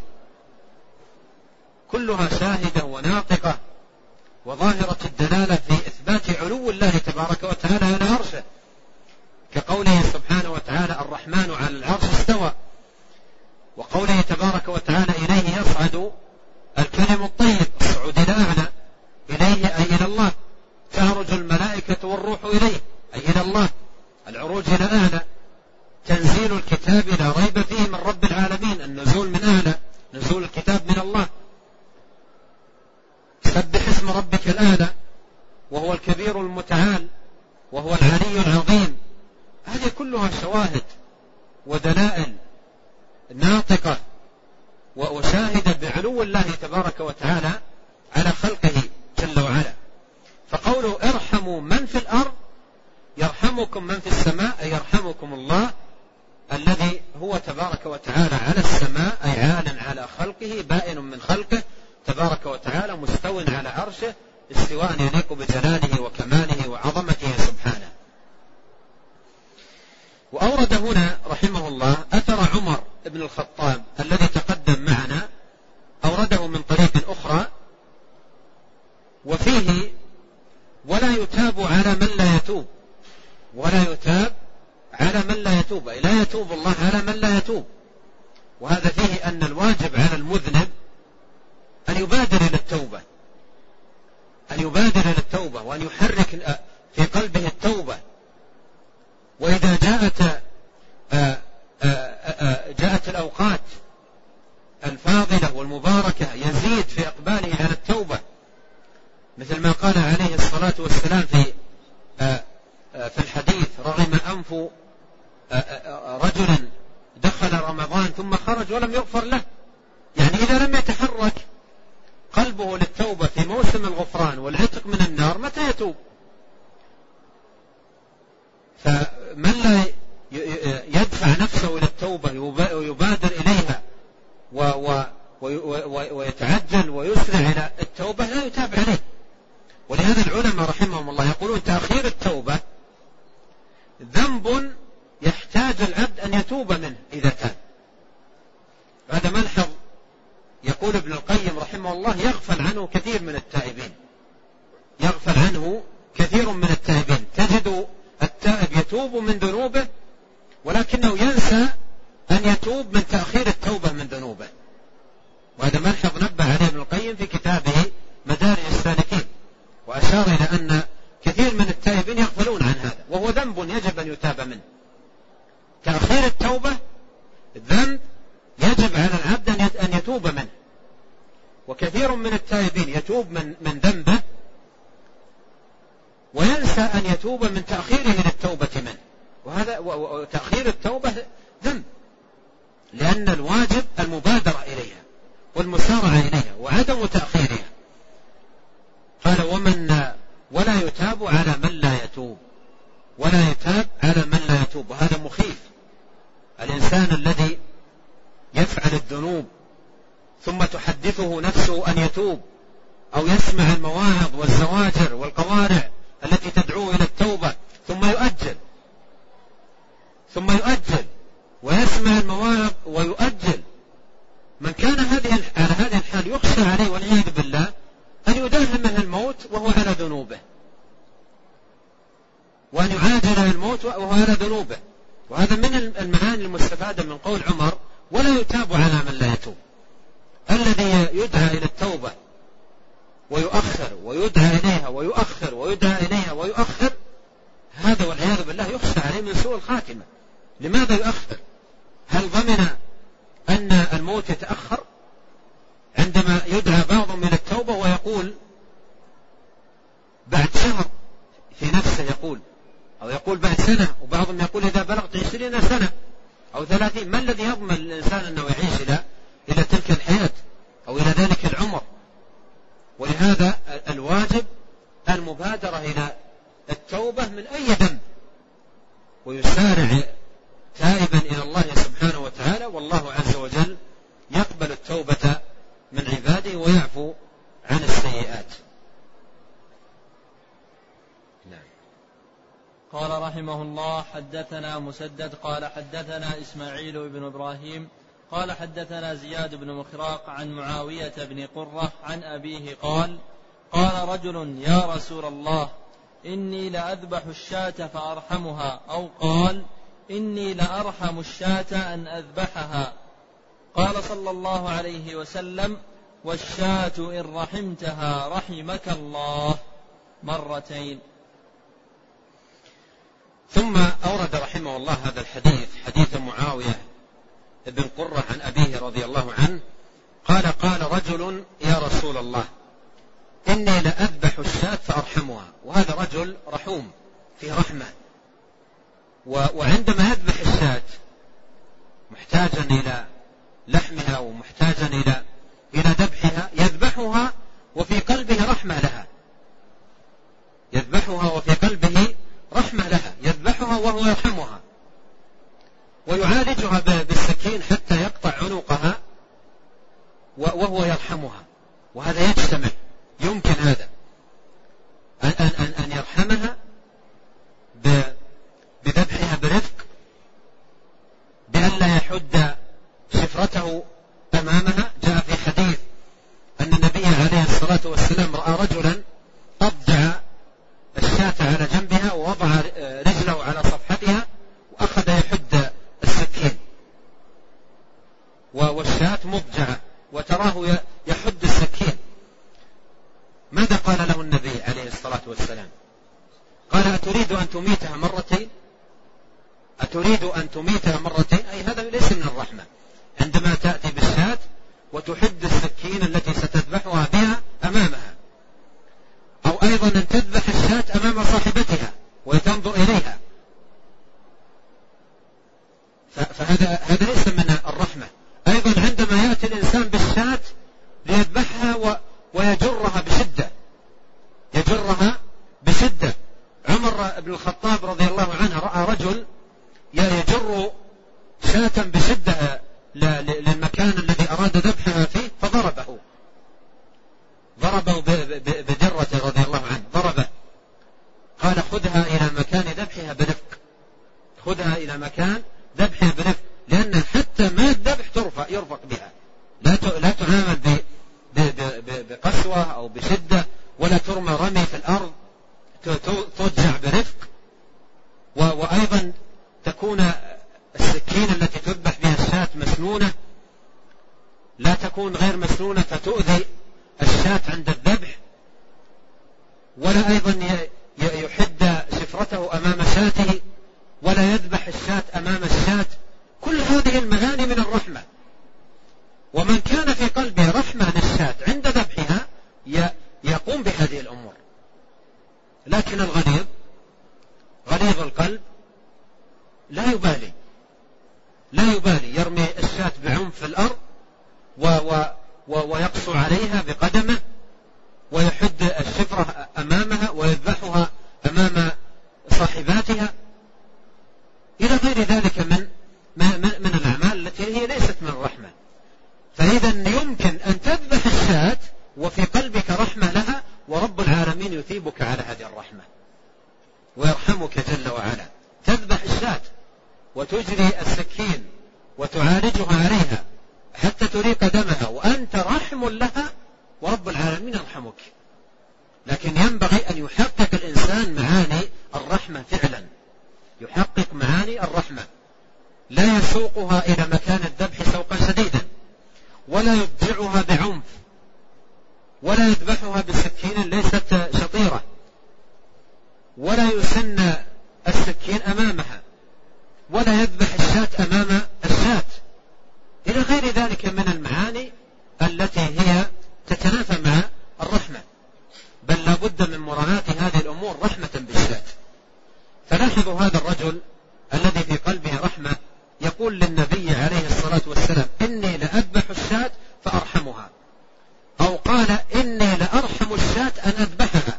كلها شاهدة وناطقة وظاهرة الدلالة في إثبات علو الله تبارك وتعالى على عرشه، كقوله سبحانه وتعالى الرحمن على العرش استوى، وقوله تبارك وتعالى إليه يصعد الكلم الطيب، الصعود إلى أعلى، إليه أي إلى الله، تعرج الملائكة والروح إليه أي إلى الله، العروج إلى أعلى، تنزيل الكتاب لا ريب فيه من رب العالمين، النزول من أعلى، نزول الكتاب من الله، سبح اسم ربك الأعلى وهو الكبير المتعال وهو العلي العظيم. هذه كلها شواهد ودلائل ناطقة وشاهدة بعلو الله تبارك وتعالى على خلقه جل وعلا. فقوله ارحموا من في الأرض يرحمكم من في السماء، أي يرحمكم الله الذي هو تبارك وتعالى على السماء، أي عال على خلقه، بائن من خلقه تبارك وتعالى، مستو على عرشه استواء يليق بجلاله وكماله وعظمته سبحانه. وأورد هنا رحمه الله أثر عمر بن الخطاب الذي تقدم معنا، أورده من طريق أخرى وفيه ولا يتاب على من لا يتوب، ولا يتاب على من لا يتوب، أي لا يتوب الله على من لا يتوب. وهذا فيه أن الواجب على المذنب أن يبادر إلى التوبة، أن يبادر إلى التوبة وأن يحرك في قلبه التوبة. وإذا جاءت جاءت الأوقات الفاضلة والمباركة يزيد في إقباله على التوبة، مثل ما قال عليه الصلاة والسلام في في الحديث رغم أنف رجل دخل رمضان ثم خرج ولم يغفر له. يعني إذا لم يتحرك قلبه للتوبة في موسم الغفران والعتق من النار متى يتوب؟ فمن لا يدفع نفسه إلى التوبة ويبادر إليها ويتعجل ويسرع إلى التوبة لا يتاب عليه. ولهذا العلماء رحمهم الله يقولون تأخير التوبة ذنب يحتاج العبد أن يتوب منه إذا تاب. هذا ملحظ يقول ابن القيم رحمه الله يغفل عنه كثير من التائبين، يغفل عنه كثير من التائبين. تجد التائب يتوب من ذنوبه ولكنه ينسى أن يتوب من تأخير التوبة من ذنوبه. وهذا ملحظ نبه عليه ابن القيم في كتابه مدارج السالكين، وأشار إلى أن كثير من التائبين يغفلون عن هذا، وهو ذنب يجب أن يتاب منه. تأخير التوبة ذنب يجب على العبد أن يتوب منه، وكثير من التائبين يتوب من من ذنبه وينسى أن يتوب من تأخيره للتوبة منه. وهذا وتأخير التوبة ذنب، لأن الواجب المبادرة إليها والمسارعة إليها وعدم تأخيرها. قال ومن ولا يتاب على من لا يتوب، ولا يتاب على من لا يتوب. وهذا مخيف. الإنسان الذي يفعل الذنوب ثم تحدثه نفسه أن يتوب، أو يسمع المواعظ والزواجر والقوارع التي تدعوه إلى التوبة ثم يؤجل ثم يؤجل ويسمع المواعظ ويؤجل، من كان هذه على هذه الحال يخشى عليه والعياذ بالله أن يداهمه الموت وهو على ذنوبه، وأن يعاجل الموت وهو على ذنوبه. وهذا من المعاني المستفادة من قول عمر ولا يتاب على من لا يتوب. الذي يدعى إلى التوبة ويؤخر ويدعى إليها ويؤخر ويدعى إليها ويؤخر، هذا والعياذ بالله يخشى عليه من سوء الخاتمة. لماذا يؤخر؟ هل ضمن أن الموت يتأخر؟ عندما يدعى بعضهم إلى التوبة ويقول بعد شهر في نفسه يقول، أو يقول بعد سنة، وبعضهم يقول إذا بلغت عشرين سنة أو ثلاثين. ما الذي يضمن الإنسان أنه يعيش إلى إلى تلك الحياة أو إلى ذلك العمر؟ ولهذا الواجب المبادرة إلى التوبة من أي ذنب، ويسارع تائبا إلى الله سبحانه وتعالى، والله عز وجل يقبل التوبة الله حدثنا مسدد قال حدثنا إسماعيل بن إبراهيم قال حدثنا زياد بن مخراق عن معاوية بن قرة عن أبيه قال قال رجل يا رسول الله إني لأذبح الشاة فأرحمها، أو قال إني لأرحم الشاة أن أذبحها. قال صلى الله عليه وسلم والشاة إن رحمتها رحمك الله مرتين. ثم أورد رحمه الله هذا الحديث، حديث معاوية بن قرة عن أبيه رضي الله عنه قال قال رجل يا رسول الله إني لأذبح الشاة فأرحمها. وهذا رجل رحوم فيه رحمة، وعندما يذبح الشاة محتاجا إلى لحمها ومحتاجا إلى إلى ذبحها يذبحها وفي قلبه رحمة لها، يذبحها وفي قلبه رحمة لها، يذبحها وهو يرحمها ويعالجها بالسكين حتى يقطع عنقها وهو يرحمها. وهذا يجتمع، يمكن هذا أن, أن, أن يرحمها بذبحها برفق بأن لا يحد شفرته أمامها. جاء في حديث أن النبي عليه الصلاة والسلام رأى رجلا أضجع الشاة على جنبها ووضع رجله على صفحتها وأخذ يحد السكين، والشاة مضجعة وتراه يحد السكين. ماذا قال له النبي عليه الصلاة والسلام؟ قال أتريد أن تميتها مرتين؟ أتريد أن تميتها مرتين؟ أي هذا ليس من الرحمة، عندما تأتي بالشاة وتحد السكين التي ستذبحها بها أمامها، أو أيضا أن تذبح الشاة أمام صاحبتها وتنظر إليها، فهذا هذا ليس من الرحمة. أيضا عندما يأتي الإنسان بالشاة ليذبحها ويجرها بشدة، يجرها بشدة. عمر بن الخطاب رضي الله عنه رأى رجل يجر شاة بشدة للمكان الذي أراد ذبحها فيه فضربه، ضربه بدرته رضي الله عنه، ضربه. قال خذها إلى مكان ذبحها برفق، خذها إلى مكان ذبحها برفق، لأن حتى ما الذبح ترفع يرفق بها، لا تعامل بقسوة أو بشدة، ولا ترمى رمي في الأرض، تضجع برفق. وأيضا تكون السكين التي تذبح بها الشاة مسنونة، لا تكون غير مسنونة فتؤذي الشاة عند الذبح، ولا أيضا يحد شفرته أمام شاته، ولا يذبح الشاة أمام الشاة. كل هذه المعاني من الرحمة، ومن كان في قلبه رحمة للشاة عند ذبحها يقوم بهذه الأمور. لكن الغليظ غليظ القلب لا يبالي، لا يبالي، يرمي الشاة بعنف في الأرض و و و ويقسو عليها بقدمه ويحد الشفرة أمامها ويذبحها أمام صاحباتها إلى غير ذلك من من الأعمال التي هي ليست من الرحمة. فإذا يمكن أن تذبح الشاة وفي قلبك رحمة لها، ورب العالمين يثيبك على هذه الرحمة ويرحمك جل وعلا. تذبح الشاة وتجري السكين وتعالجها عليها حتى تريق دمها وأنت رحم لها، ورب العالمين يرحمك. لكن ينبغي أن يحقق الإنسان معاني الرحمة فعلا، يحقق معاني الرحمة، لا يسوقها إلى مكان الذبح سوقا شديدا، ولا يضجعها بعنف، ولا يذبحها بسكين ليست شطيرة، ولا يسن السكين أمامها، ولا يذبح الشاة أمام الشاة، إلى غير ذلك من المعاني التي هي تتنافى مع الرحمة. بل لا بد من مراعاة هذه الأمور رحمة بالشاة. فلاحظوا هذا الرجل الذي في قلبه رحمة يقول للنبي عليه الصلاة والسلام إني لأذبح الشاة فأرحمها، أو قال إني لأرحم الشاة أن أذبحها،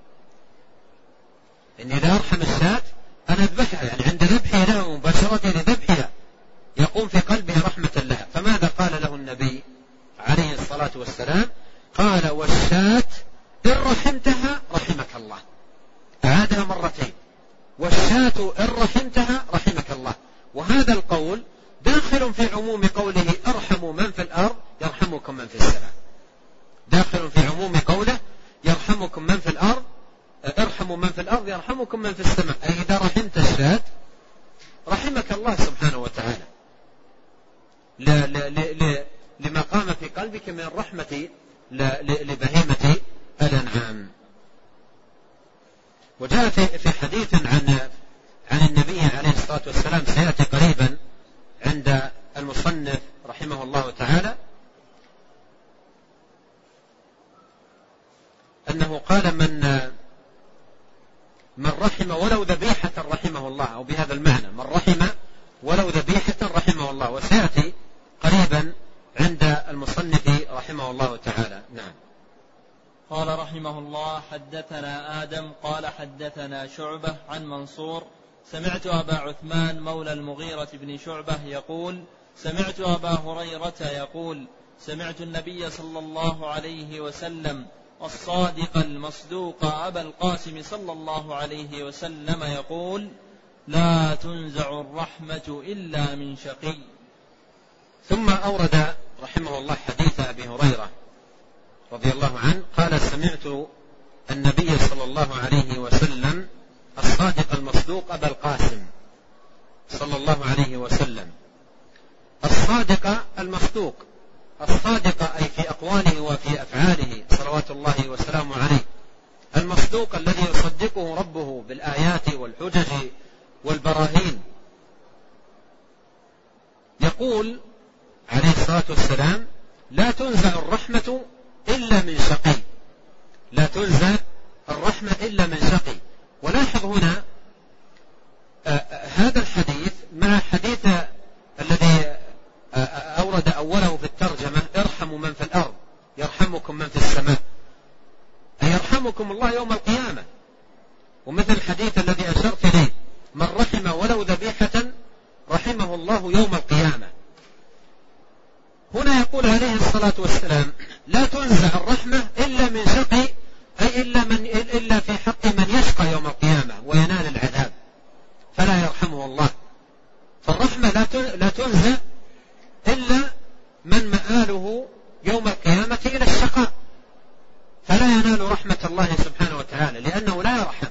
إني لأرحم الشاة أن أذبحها، يعني عند ذبحها لها مباشرة لذبحها يقوم في قلبه رحمة لها. فماذا قال له النبي عليه الصلاة والسلام؟ قال والشاة إن رحمتها رحمك الله. أعادها مرتين، والشاة إن رحمتها داخل في عموم قوله ارحموا من في الأرض يرحمكم من في السماء. داخل في عموم قوله يرحمكم من في الأرض ارحموا من في الأرض يرحمكم من في السماء، أي إذا رحمت الشاة رحمك الله سبحانه وتعالى لا لا لا لما قام في قلبك من الرحمة لبهيمة الأنعام. وجاء في حديث عن عن النبي عليه الصلاة والسلام سيأتي قريبا عند المصنف رحمه الله تعالى أنه قال من من رحم ولو ذبيحة رحمه الله، أو بهذا المعنى من رحم ولو ذبيحة رحمه الله، وسيأتي قريبا عند المصنف رحمه الله تعالى. نعم. قال رحمه الله حدثنا آدم قال حدثنا شعبة عن منصور سمعت أبا عثمان مولى المغيرة بن شعبة يقول سمعت أبا هريرة يقول سمعت النبي صلى الله عليه وسلم الصادق المصدوق أبا القاسم صلى الله عليه وسلم يقول لا تنزع الرحمة إلا من شقي. ثم أورد رحمه الله حديث أبي هريرة رضي الله عنه قال سمعت النبي صلى الله عليه وسلم الصادق المصدوق أبا القاسم صلى الله عليه وسلم. الصادق المصدوق، الصادق أي في أقواله وفي أفعاله صلوات الله وسلامه عليه، المصدوق الذي يصدقه ربه بالآيات والحجج والبراهين. يقول عليه الصلاة والسلام لا تنزع الرحمة إلا من شقي، لا تنزع الرحمة إلا من شقي. ولاحظ هنا آه هذا الحديث مع حديث الذي آه أورد أوله في الترجمة ارحموا من في الأرض يرحمكم من في السماء، أي يرحمكم الله يوم القيامة. ومثل الحديث الذي أشرت إليه من رحم ولو ذبيحة رحمه الله يوم القيامة. هنا يقول عليه الصلاة والسلام لا تنزع الرحمة إلا من شقي، أي إلا, من إلا في حق من يشقى يوم القيامة وينال العذاب فلا يرحمه الله. فالرحمة لا تنزع إلا من مآله يوم القيامة إلى الشقاء، فلا ينال رحمة الله سبحانه وتعالى لأنه لا يرحم.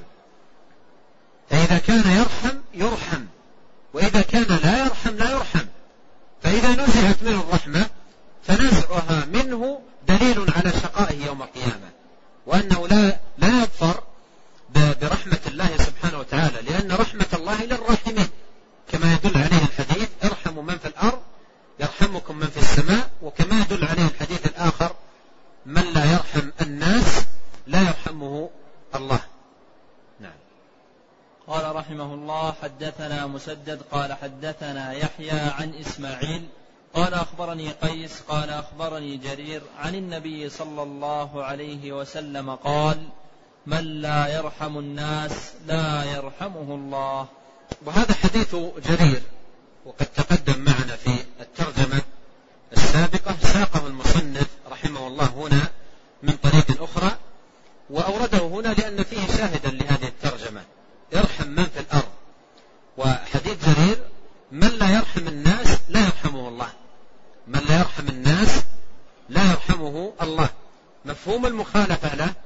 فإذا كان يرحم يرحم، وإذا كان لا يرحم لا يرحم. فإذا نزعت منه الرحمة فنزعها منه دليل على شقائه يوم القيامة، وأنه لا لا يظفر برحمة الله سبحانه وتعالى، لأن رحمة الله للراحمين كما يدل عليه الحديث ارحموا من في الأرض يرحمكم من في السماء، وكما يدل عليه الحديث الآخر من لا يرحم الناس لا يرحمه الله. نعم. قال رحمه الله حدثنا مسدد قال حدثنا يحيى عن إسماعيل قال أخبرني قيس قال أخبرني جرير عن النبي صلى الله عليه وسلم قال من لا يرحم الناس لا يرحمه الله. وهذا حديث جرير وقد تقدم معنا في الترجمة السابقة، ساقه المصنف رحمه الله هنا من طريق أخرى وأورده هنا لأن فيه شاهدا لهذه الترجمة ارحم من في الأرض. وحديث جرير من لا يرحم الناس لا يرحمه الله، من لا يرحم الناس لا يرحمه الله. مفهوم المخالفة له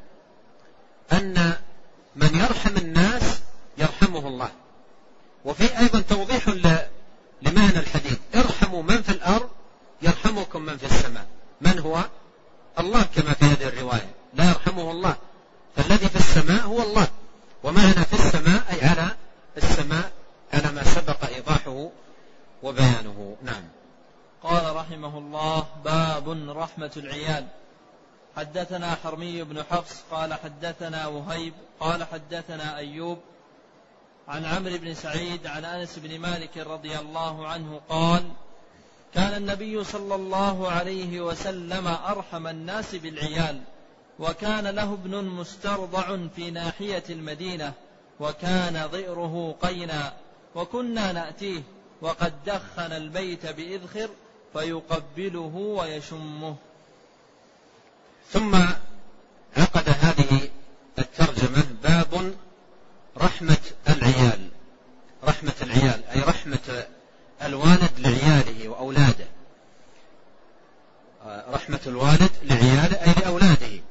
أن من يرحم الناس يرحمه الله. وفي أيضا توضيح لمعنى الحديث ارحموا من في الأرض يرحمكم من في السماء. من هو؟ الله كما في هذه الرواية لا يرحمه الله، فالذي في السماء هو الله، ومعنى في السماء أي على السماء على ما سبق إيضاحه وبيانه. نعم. قال رحمه الله باب رحمة العيال. حدثنا حرمي بن حفص قال حدثنا وهيب قال حدثنا أيوب عن عمرو بن سعيد عن أنس بن مالك رضي الله عنه قال كان النبي صلى الله عليه وسلم أرحم الناس بالعيال، وكان له ابن مسترضع في ناحية المدينة، وكان ضئره قينا، وكنا نأتيه وقد دخن البيت بإذخر فيقبله ويشمه. ثم عقد هذه الترجمة باب رحمة العيال. رحمة العيال أي رحمة الوالد لعياله وأولاده. رحمة الوالد لعياله أي لأولاده.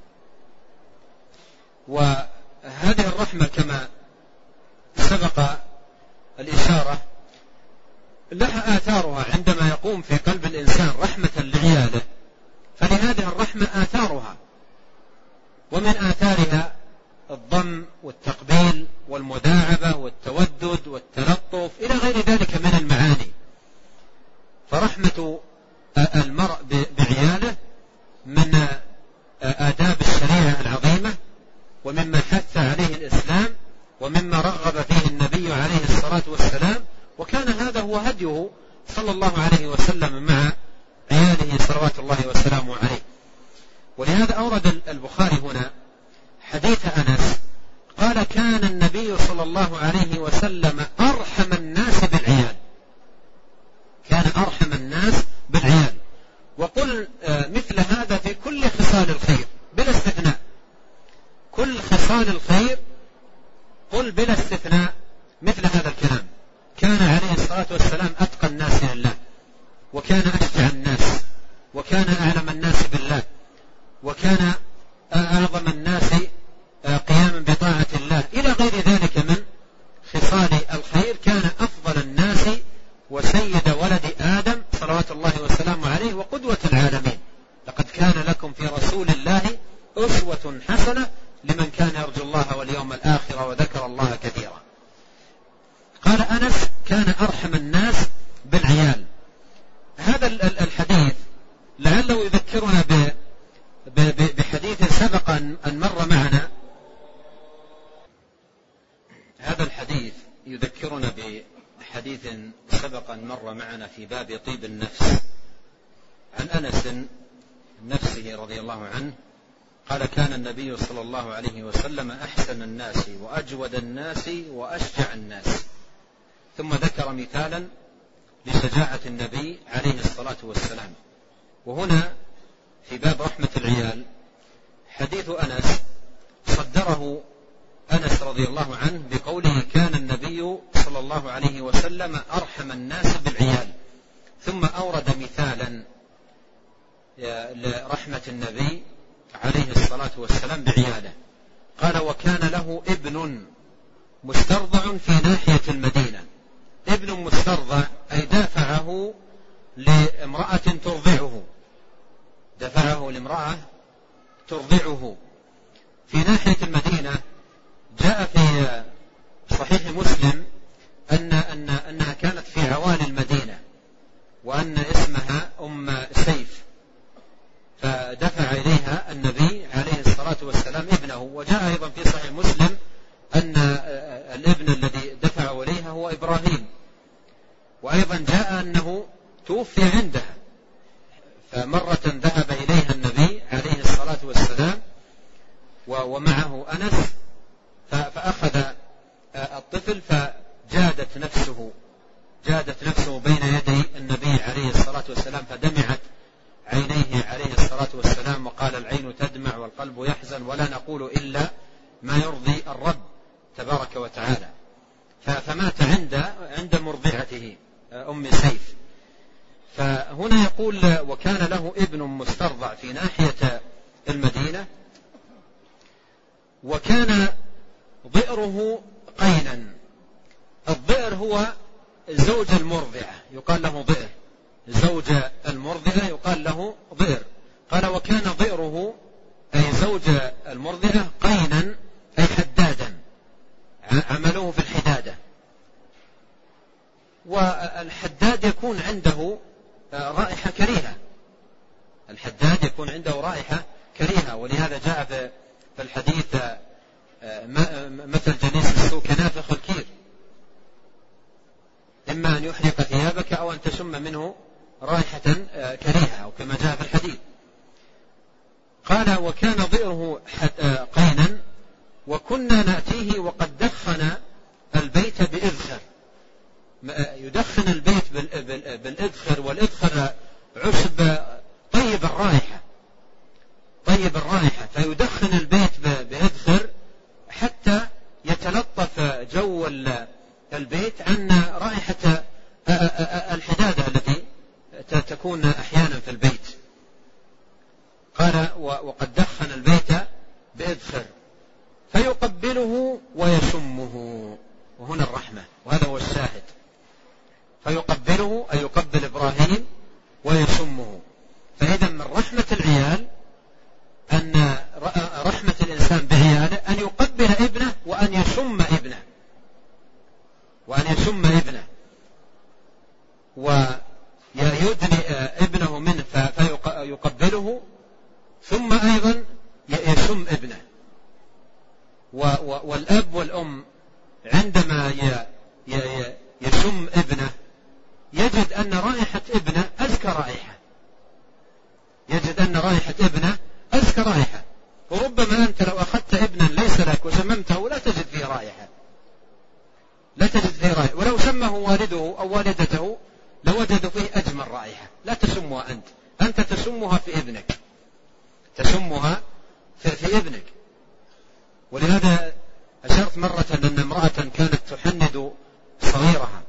وهذه الرحمة كما سبق الإشارة لها آثارها عندما يقوم في قلب الإنسان رحمة لعياله، فلهذه الرحمة آثارها، ومن آثارها الضم والتقبيل والمداعبة والتودد والتلطف إلى غير ذلك من المعاني. فرحمة المرء بعياله من آداب الشريعة العظيمة، ومما حث عليه الإسلام، ومما رغب فيه النبي عليه الصلاة والسلام، وكان هذا هو هديه صلى الله عليه وسلم مع عياله صلوات الله وسلامه عليه. ولهذا أورد البخاري هنا حديث أنس قال: كان النبي صلى الله عليه وسلم أرحم الناس بالعيال، كان أرحم الناس بالعيال. وقل مثل هذا في كل خصال الخير بلا استثناء، كل خصال الخير قل بلا استثناء مثل هذا الكلام. كان عليه الصلاة والسلام أتقى الناس لله، وكان أشجع الناس، وكان أعلم الناس بالله، وكان أعظم الناس قياما بطاعة الله، إلى غير ذلك من خصال الخير. كان أفضل الناس وسيد ولد آدم صلوات الله وسلامه عليه وقدوة العالمين. لقد كان لكم في رسول الله أسوة حسنة لمن كان يرجو الله واليوم الآخر وذكر الله كثيرا. قال أنس: كان أرحم الناس بالعيال. هذا الحديث لعله يذكرنا بحديث سبق أن مر معنا. هذا الحديث يذكرنا بحديث سبق أن مر معنا في باب طيب النفس، عن أنس نفسه رضي الله عنه قال: كان النبي صلى الله عليه وسلم أحسن الناس وأجود الناس وأشجع الناس. ثم ذكر مثالا لشجاعة النبي عليه الصلاة والسلام. وهنا في باب رحمة العيال حديث أنس صدره أنس رضي الله عنه بقوله: كان النبي صلى الله عليه وسلم أرحم الناس بالعيال. ثم أورد مثالا لرحمة النبي عليه الصلاة والسلام بعياله. قال: وكان له ابن مسترضع في ناحية المدينة. ابن مسترضع أي دافعه لامرأة ترضعه، دفعه لامرأة ترضعه في ناحية المدينة. جاء في صحيح مسلم أن أن أنها كانت في عوالي المدينة، وأن اسمها أم سيف، فدفع إليها النبي عليه الصلاة والسلام ابنه. وجاء أيضا في صحيح مسلم أن الابن الذي دفع إليها هو إبراهيم. وأيضا جاء أنه توفي عندها، فمرة ذهب إليها النبي عليه الصلاة والسلام ومعه أنس، فأخذ الطفل فجادت نفسه جادت نفسه بين يدي النبي عليه الصلاة والسلام، فدمعت عينيه عليه الصلاة والسلام، وقال: العين تدمع والقلب يحزن ولا نقول إلا ما يرضي الرب تبارك وتعالى. فمات عند عند مرضعته أم سيف. فهنا يقول: وكان له ابن مسترضع في ناحية المدينة، وكان ضئره قينا. الضئر هو زوج المرضعة يقال له ضئر، زوج المرضعة يقال له ضئر. قال: وكان ضئره أي زوج المرضعة قينا أي حدادا، عمله في الحدادة. والحداد يكون عنده رائحة كريهة، الحداد يكون عنده رائحة كريهة. ولهذا جاء في الحديث: مثل جليس السوء كنافخ الكير، إما أن يحرق ثيابك أو أن تشم منه رائحة كريهة، أو كما جاء في الحديث. قال: وكان ضئره قينا، وكنا نأتيه وقد دخن البيت بإذخر. يدخن البيت بالإذخر، والإذخر عشب طيب الرائحة طيب الرائحة فيدخن البيت بإذخر حتى يتلطف جو البيت عن رائحة الحدادة التي تكون أحيانا في البيت. قال وقد دخن البيت بإذخر فيقبله ويشمه، وهنا الرحمة، وهذا هو الشاهد. فيقبله أي يقبل إبراهيم ويشمه. فإذا من رحمة العيال أن رحمة الإنسان بعياله أن يقبل ابنه وأن يشم ابنه وأن يشم ابنه ويدني ابنه منه فيقبله ثم أيضا يشم ابنه. والأب والأم عندما يشم ابنه يجد أن رائحة ابنه أزكى رائحة يجد أن رائحة ابنه أزكى رائحة. وربما أنت لو أخذت ابنا ليس لك وشممته لا تجد فيه رائحة لا تجد فيه رائحة ولو شمه والده أو والدته لوجدوا فيه أجمل رائحة. لا تشمها أنت أنت تشمها في ابنك تشمها في, في ابنك. ولهذا أشرت مرة أن امرأة كانت تحند صغيرها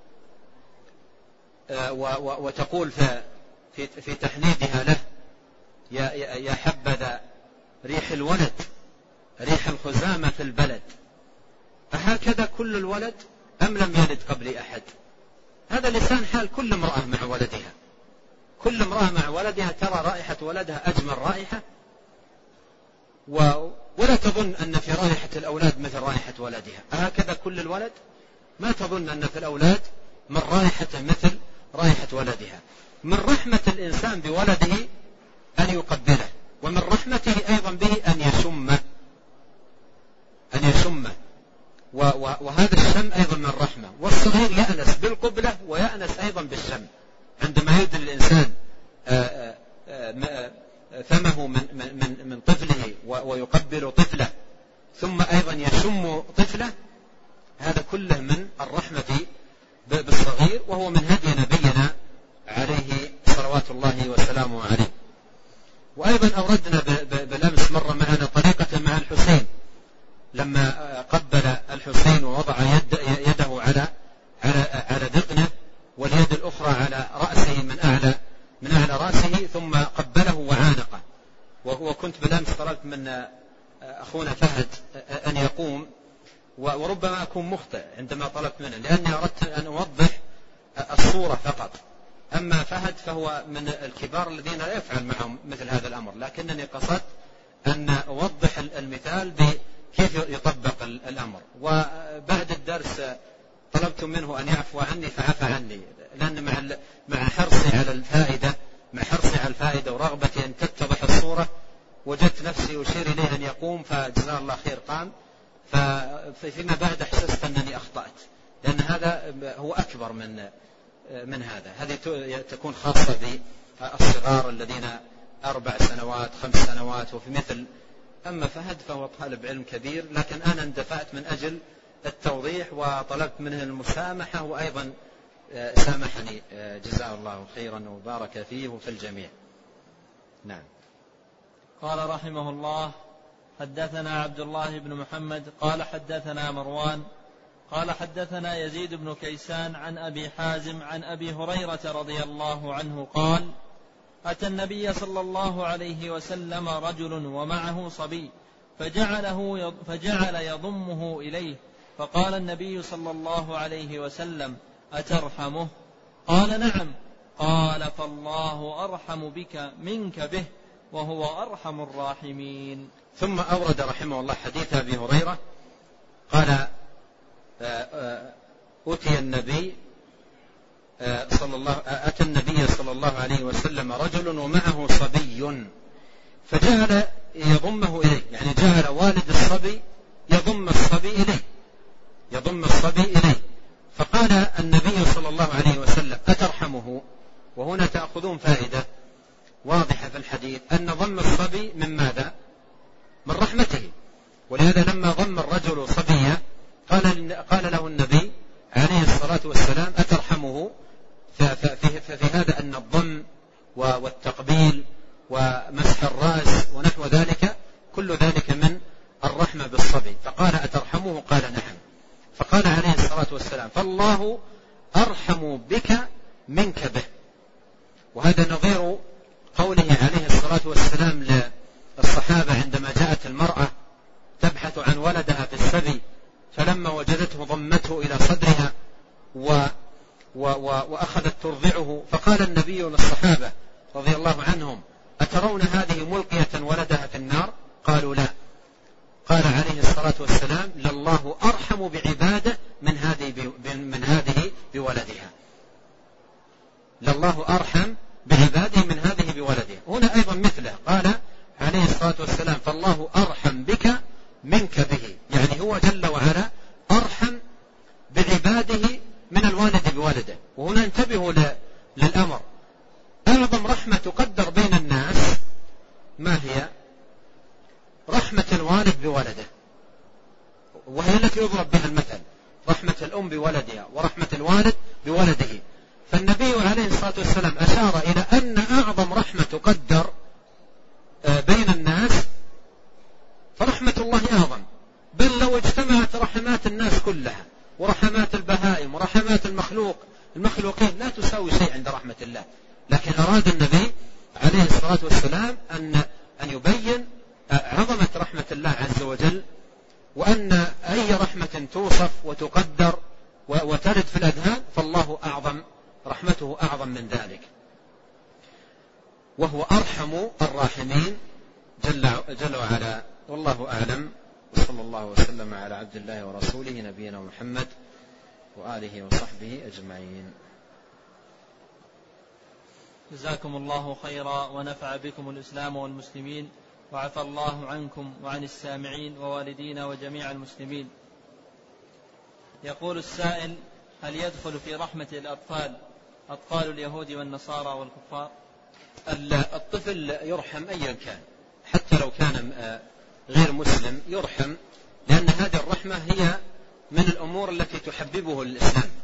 وتقول في, في تحنيدها له يا, يا حبذا ريح الولد ريح الخزامة في البلد، أهكذا كل الولد أم لم يلد قبل أحد؟ هذا لسان حال كل امرأة مع ولدها. كل امرأة مع ولدها ترى رائحة ولدها أجمل رائحة ولا تظن أن في رائحة الأولاد مثل رائحة ولدها. أهكذا كل الولد؟ ما تظن أن في الأولاد من رائحة مثل رائحة ولدها. من رحمة الإنسان بولده أن يقبله، ومن رحمته أيضا به أن يشمه أن يشمه وهذا الشم أيضا من رحمة. والصغير يأنس بالقبلة ويأنس أيضا بالشم. عندما يدل الإنسان فمه من, من, من طفله ويقبل طفله ثم أيضا يشم طفله، هذا كله من الرحمة بالصغير، وهو من هدي نبينا عليه صلوات الله وسلامه عليه. وأيضا أوردنا بالأمس مرة معنا طريقة مع الحسين لما قبل الحسين ووضع يد يده على على على ذقنه واليد الأخرى على رأسه من أعلى من أعلى رأسه ثم قبله وعانقه. وكنت بالأمس طلبت من أخونا فهد أن يقوم، وربما أكون مخطئ عندما طلبت منه لأني أردت أن أوضح الصورة فقط. أما فهد فهو من الكبار الذين لا يفعل معهم مثل هذا الأمر، لكنني قصدت أن أوضح المثال بكيف يطبق الأمر. وبعد الدرس طلبت منه أن يعفو عني فعفى عني، لأن مع مع حرصي على الفائدة مع حرصي على الفائدة ورغبتي أن تتضح الصورة وجدت نفسي أشير إليه أن يقوم، فجزاه الله خير قام. فيما بعد حسست أنني أخطأت، لأن هذا هو أكبر من من هذا. هذه تكون خاصة بالصغار الذين أربع سنوات خمس سنوات وفي مثل. أما فهد فهو طالب علم كبير، لكن أنا اندفعت من أجل التوضيح وطلبت منه المسامحة، وأيضا سامحني جزاه الله خيرا وبارك فيه وفي الجميع. نعم. قال رحمه الله: حدثنا عبد الله بن محمد قال حدثنا مروان قال حدثنا يزيد بن كيسان عن أبي حازم عن أبي هريرة رضي الله عنه قال: أتى النبي صلى الله عليه وسلم رجل ومعه صبي فجعله فجعل يضمه إليه، فقال النبي صلى الله عليه وسلم: أترحمه؟ قال: نعم. قال: فالله أرحم بك منك به وهو أرحم الراحمين. ثم أورد رحمه الله حديث أبي هريرة قال: أتي النبي صلى الله أتى النبي صلى الله عليه وسلم رجل ومعه صبي فجعل يضمه إليه، يعني جعل والد الصبي يضم الصبي إليه يضم الصبي إليه فقال النبي صلى الله عليه وسلم: أترحمه؟ وهنا تأخذون فائدة واضحة في الحديث أن ضم الصبي من ماذا؟ من رحمته. ولهذا لما ضم الرجل صبيا قال, قال له النبي عليه الصلاة والسلام: أترحمه؟ ففي هذا أن الضم والتقبيل ومسح الرأس ونحو ذلك كل ذلك من الرحمة بالصبي. فقال: أترحمه؟ قال: نعم. فقال عليه الصلاة والسلام: فالله أرحم بك منك به وهذا نظير قوله عليه الصلاة والسلام للصحابة عندما جاءت المرأة تبحث عن ولدها في السبي، فلما وجدته ضمته إلى صدرها و و و وأخذت ترضعه، فقال النبي للصحابة رضي الله عنهم: أترون هذه ملقية ولدها في النار؟ قالوا لا. قال عليه الصلاة والسلام: لله أرحم بعباده من هذه من هذه بولدها. لله أرحم بعباده من هذه بولدها. هنا أيضا مثله، قال عليه الصلاة والسلام: فالله أرحم بك منك به، يعني هو جل وعلا أرحم بعباده من الوالد بولده. وهنا انتبهوا للأمر، أعظم رحمة تقدر بين الناس ما هي؟ رحمة الوالد بولده، وهي التي يضرب بها المثل، رحمة الأم بولدها ورحمة الوالد بولده. فالنبي عليه الصلاة والسلام أشار إلى أن أعظم رحمة تقدر بين الناس فرحمة الله أعظم، بل لو اجتمعت رحمات الناس كلها ورحمات البهائم ورحمات المخلوق المخلوقين لا تساوي شيء عند رحمة الله. لكن أراد النبي عليه الصلاة والسلام أن أن يبين عظمة رحمة الله عز وجل، وأن أي رحمة توصف وتقدر وترد في الأذهان فالله أعظم، رحمته أعظم من ذلك، وهو أرحم الراحمين جل, جل وعلا. والله أعلم، وصلى الله وسلم على عبد الله ورسوله نبينا محمد وآله وصحبه أجمعين. جزاكم الله خيرا ونفع بكم الإسلام والمسلمين، وعفى الله عنكم وعن السامعين ووالدينا وجميع المسلمين. يقول السائل: هل يدخل في رحمة الأطفال أطفال اليهود والنصارى والكفار؟ الطفل يرحم أيا كان، حتى لو كان غير مسلم يرحم، لأن هذه الرحمة هي من الأمور التي تحببه الإسلام.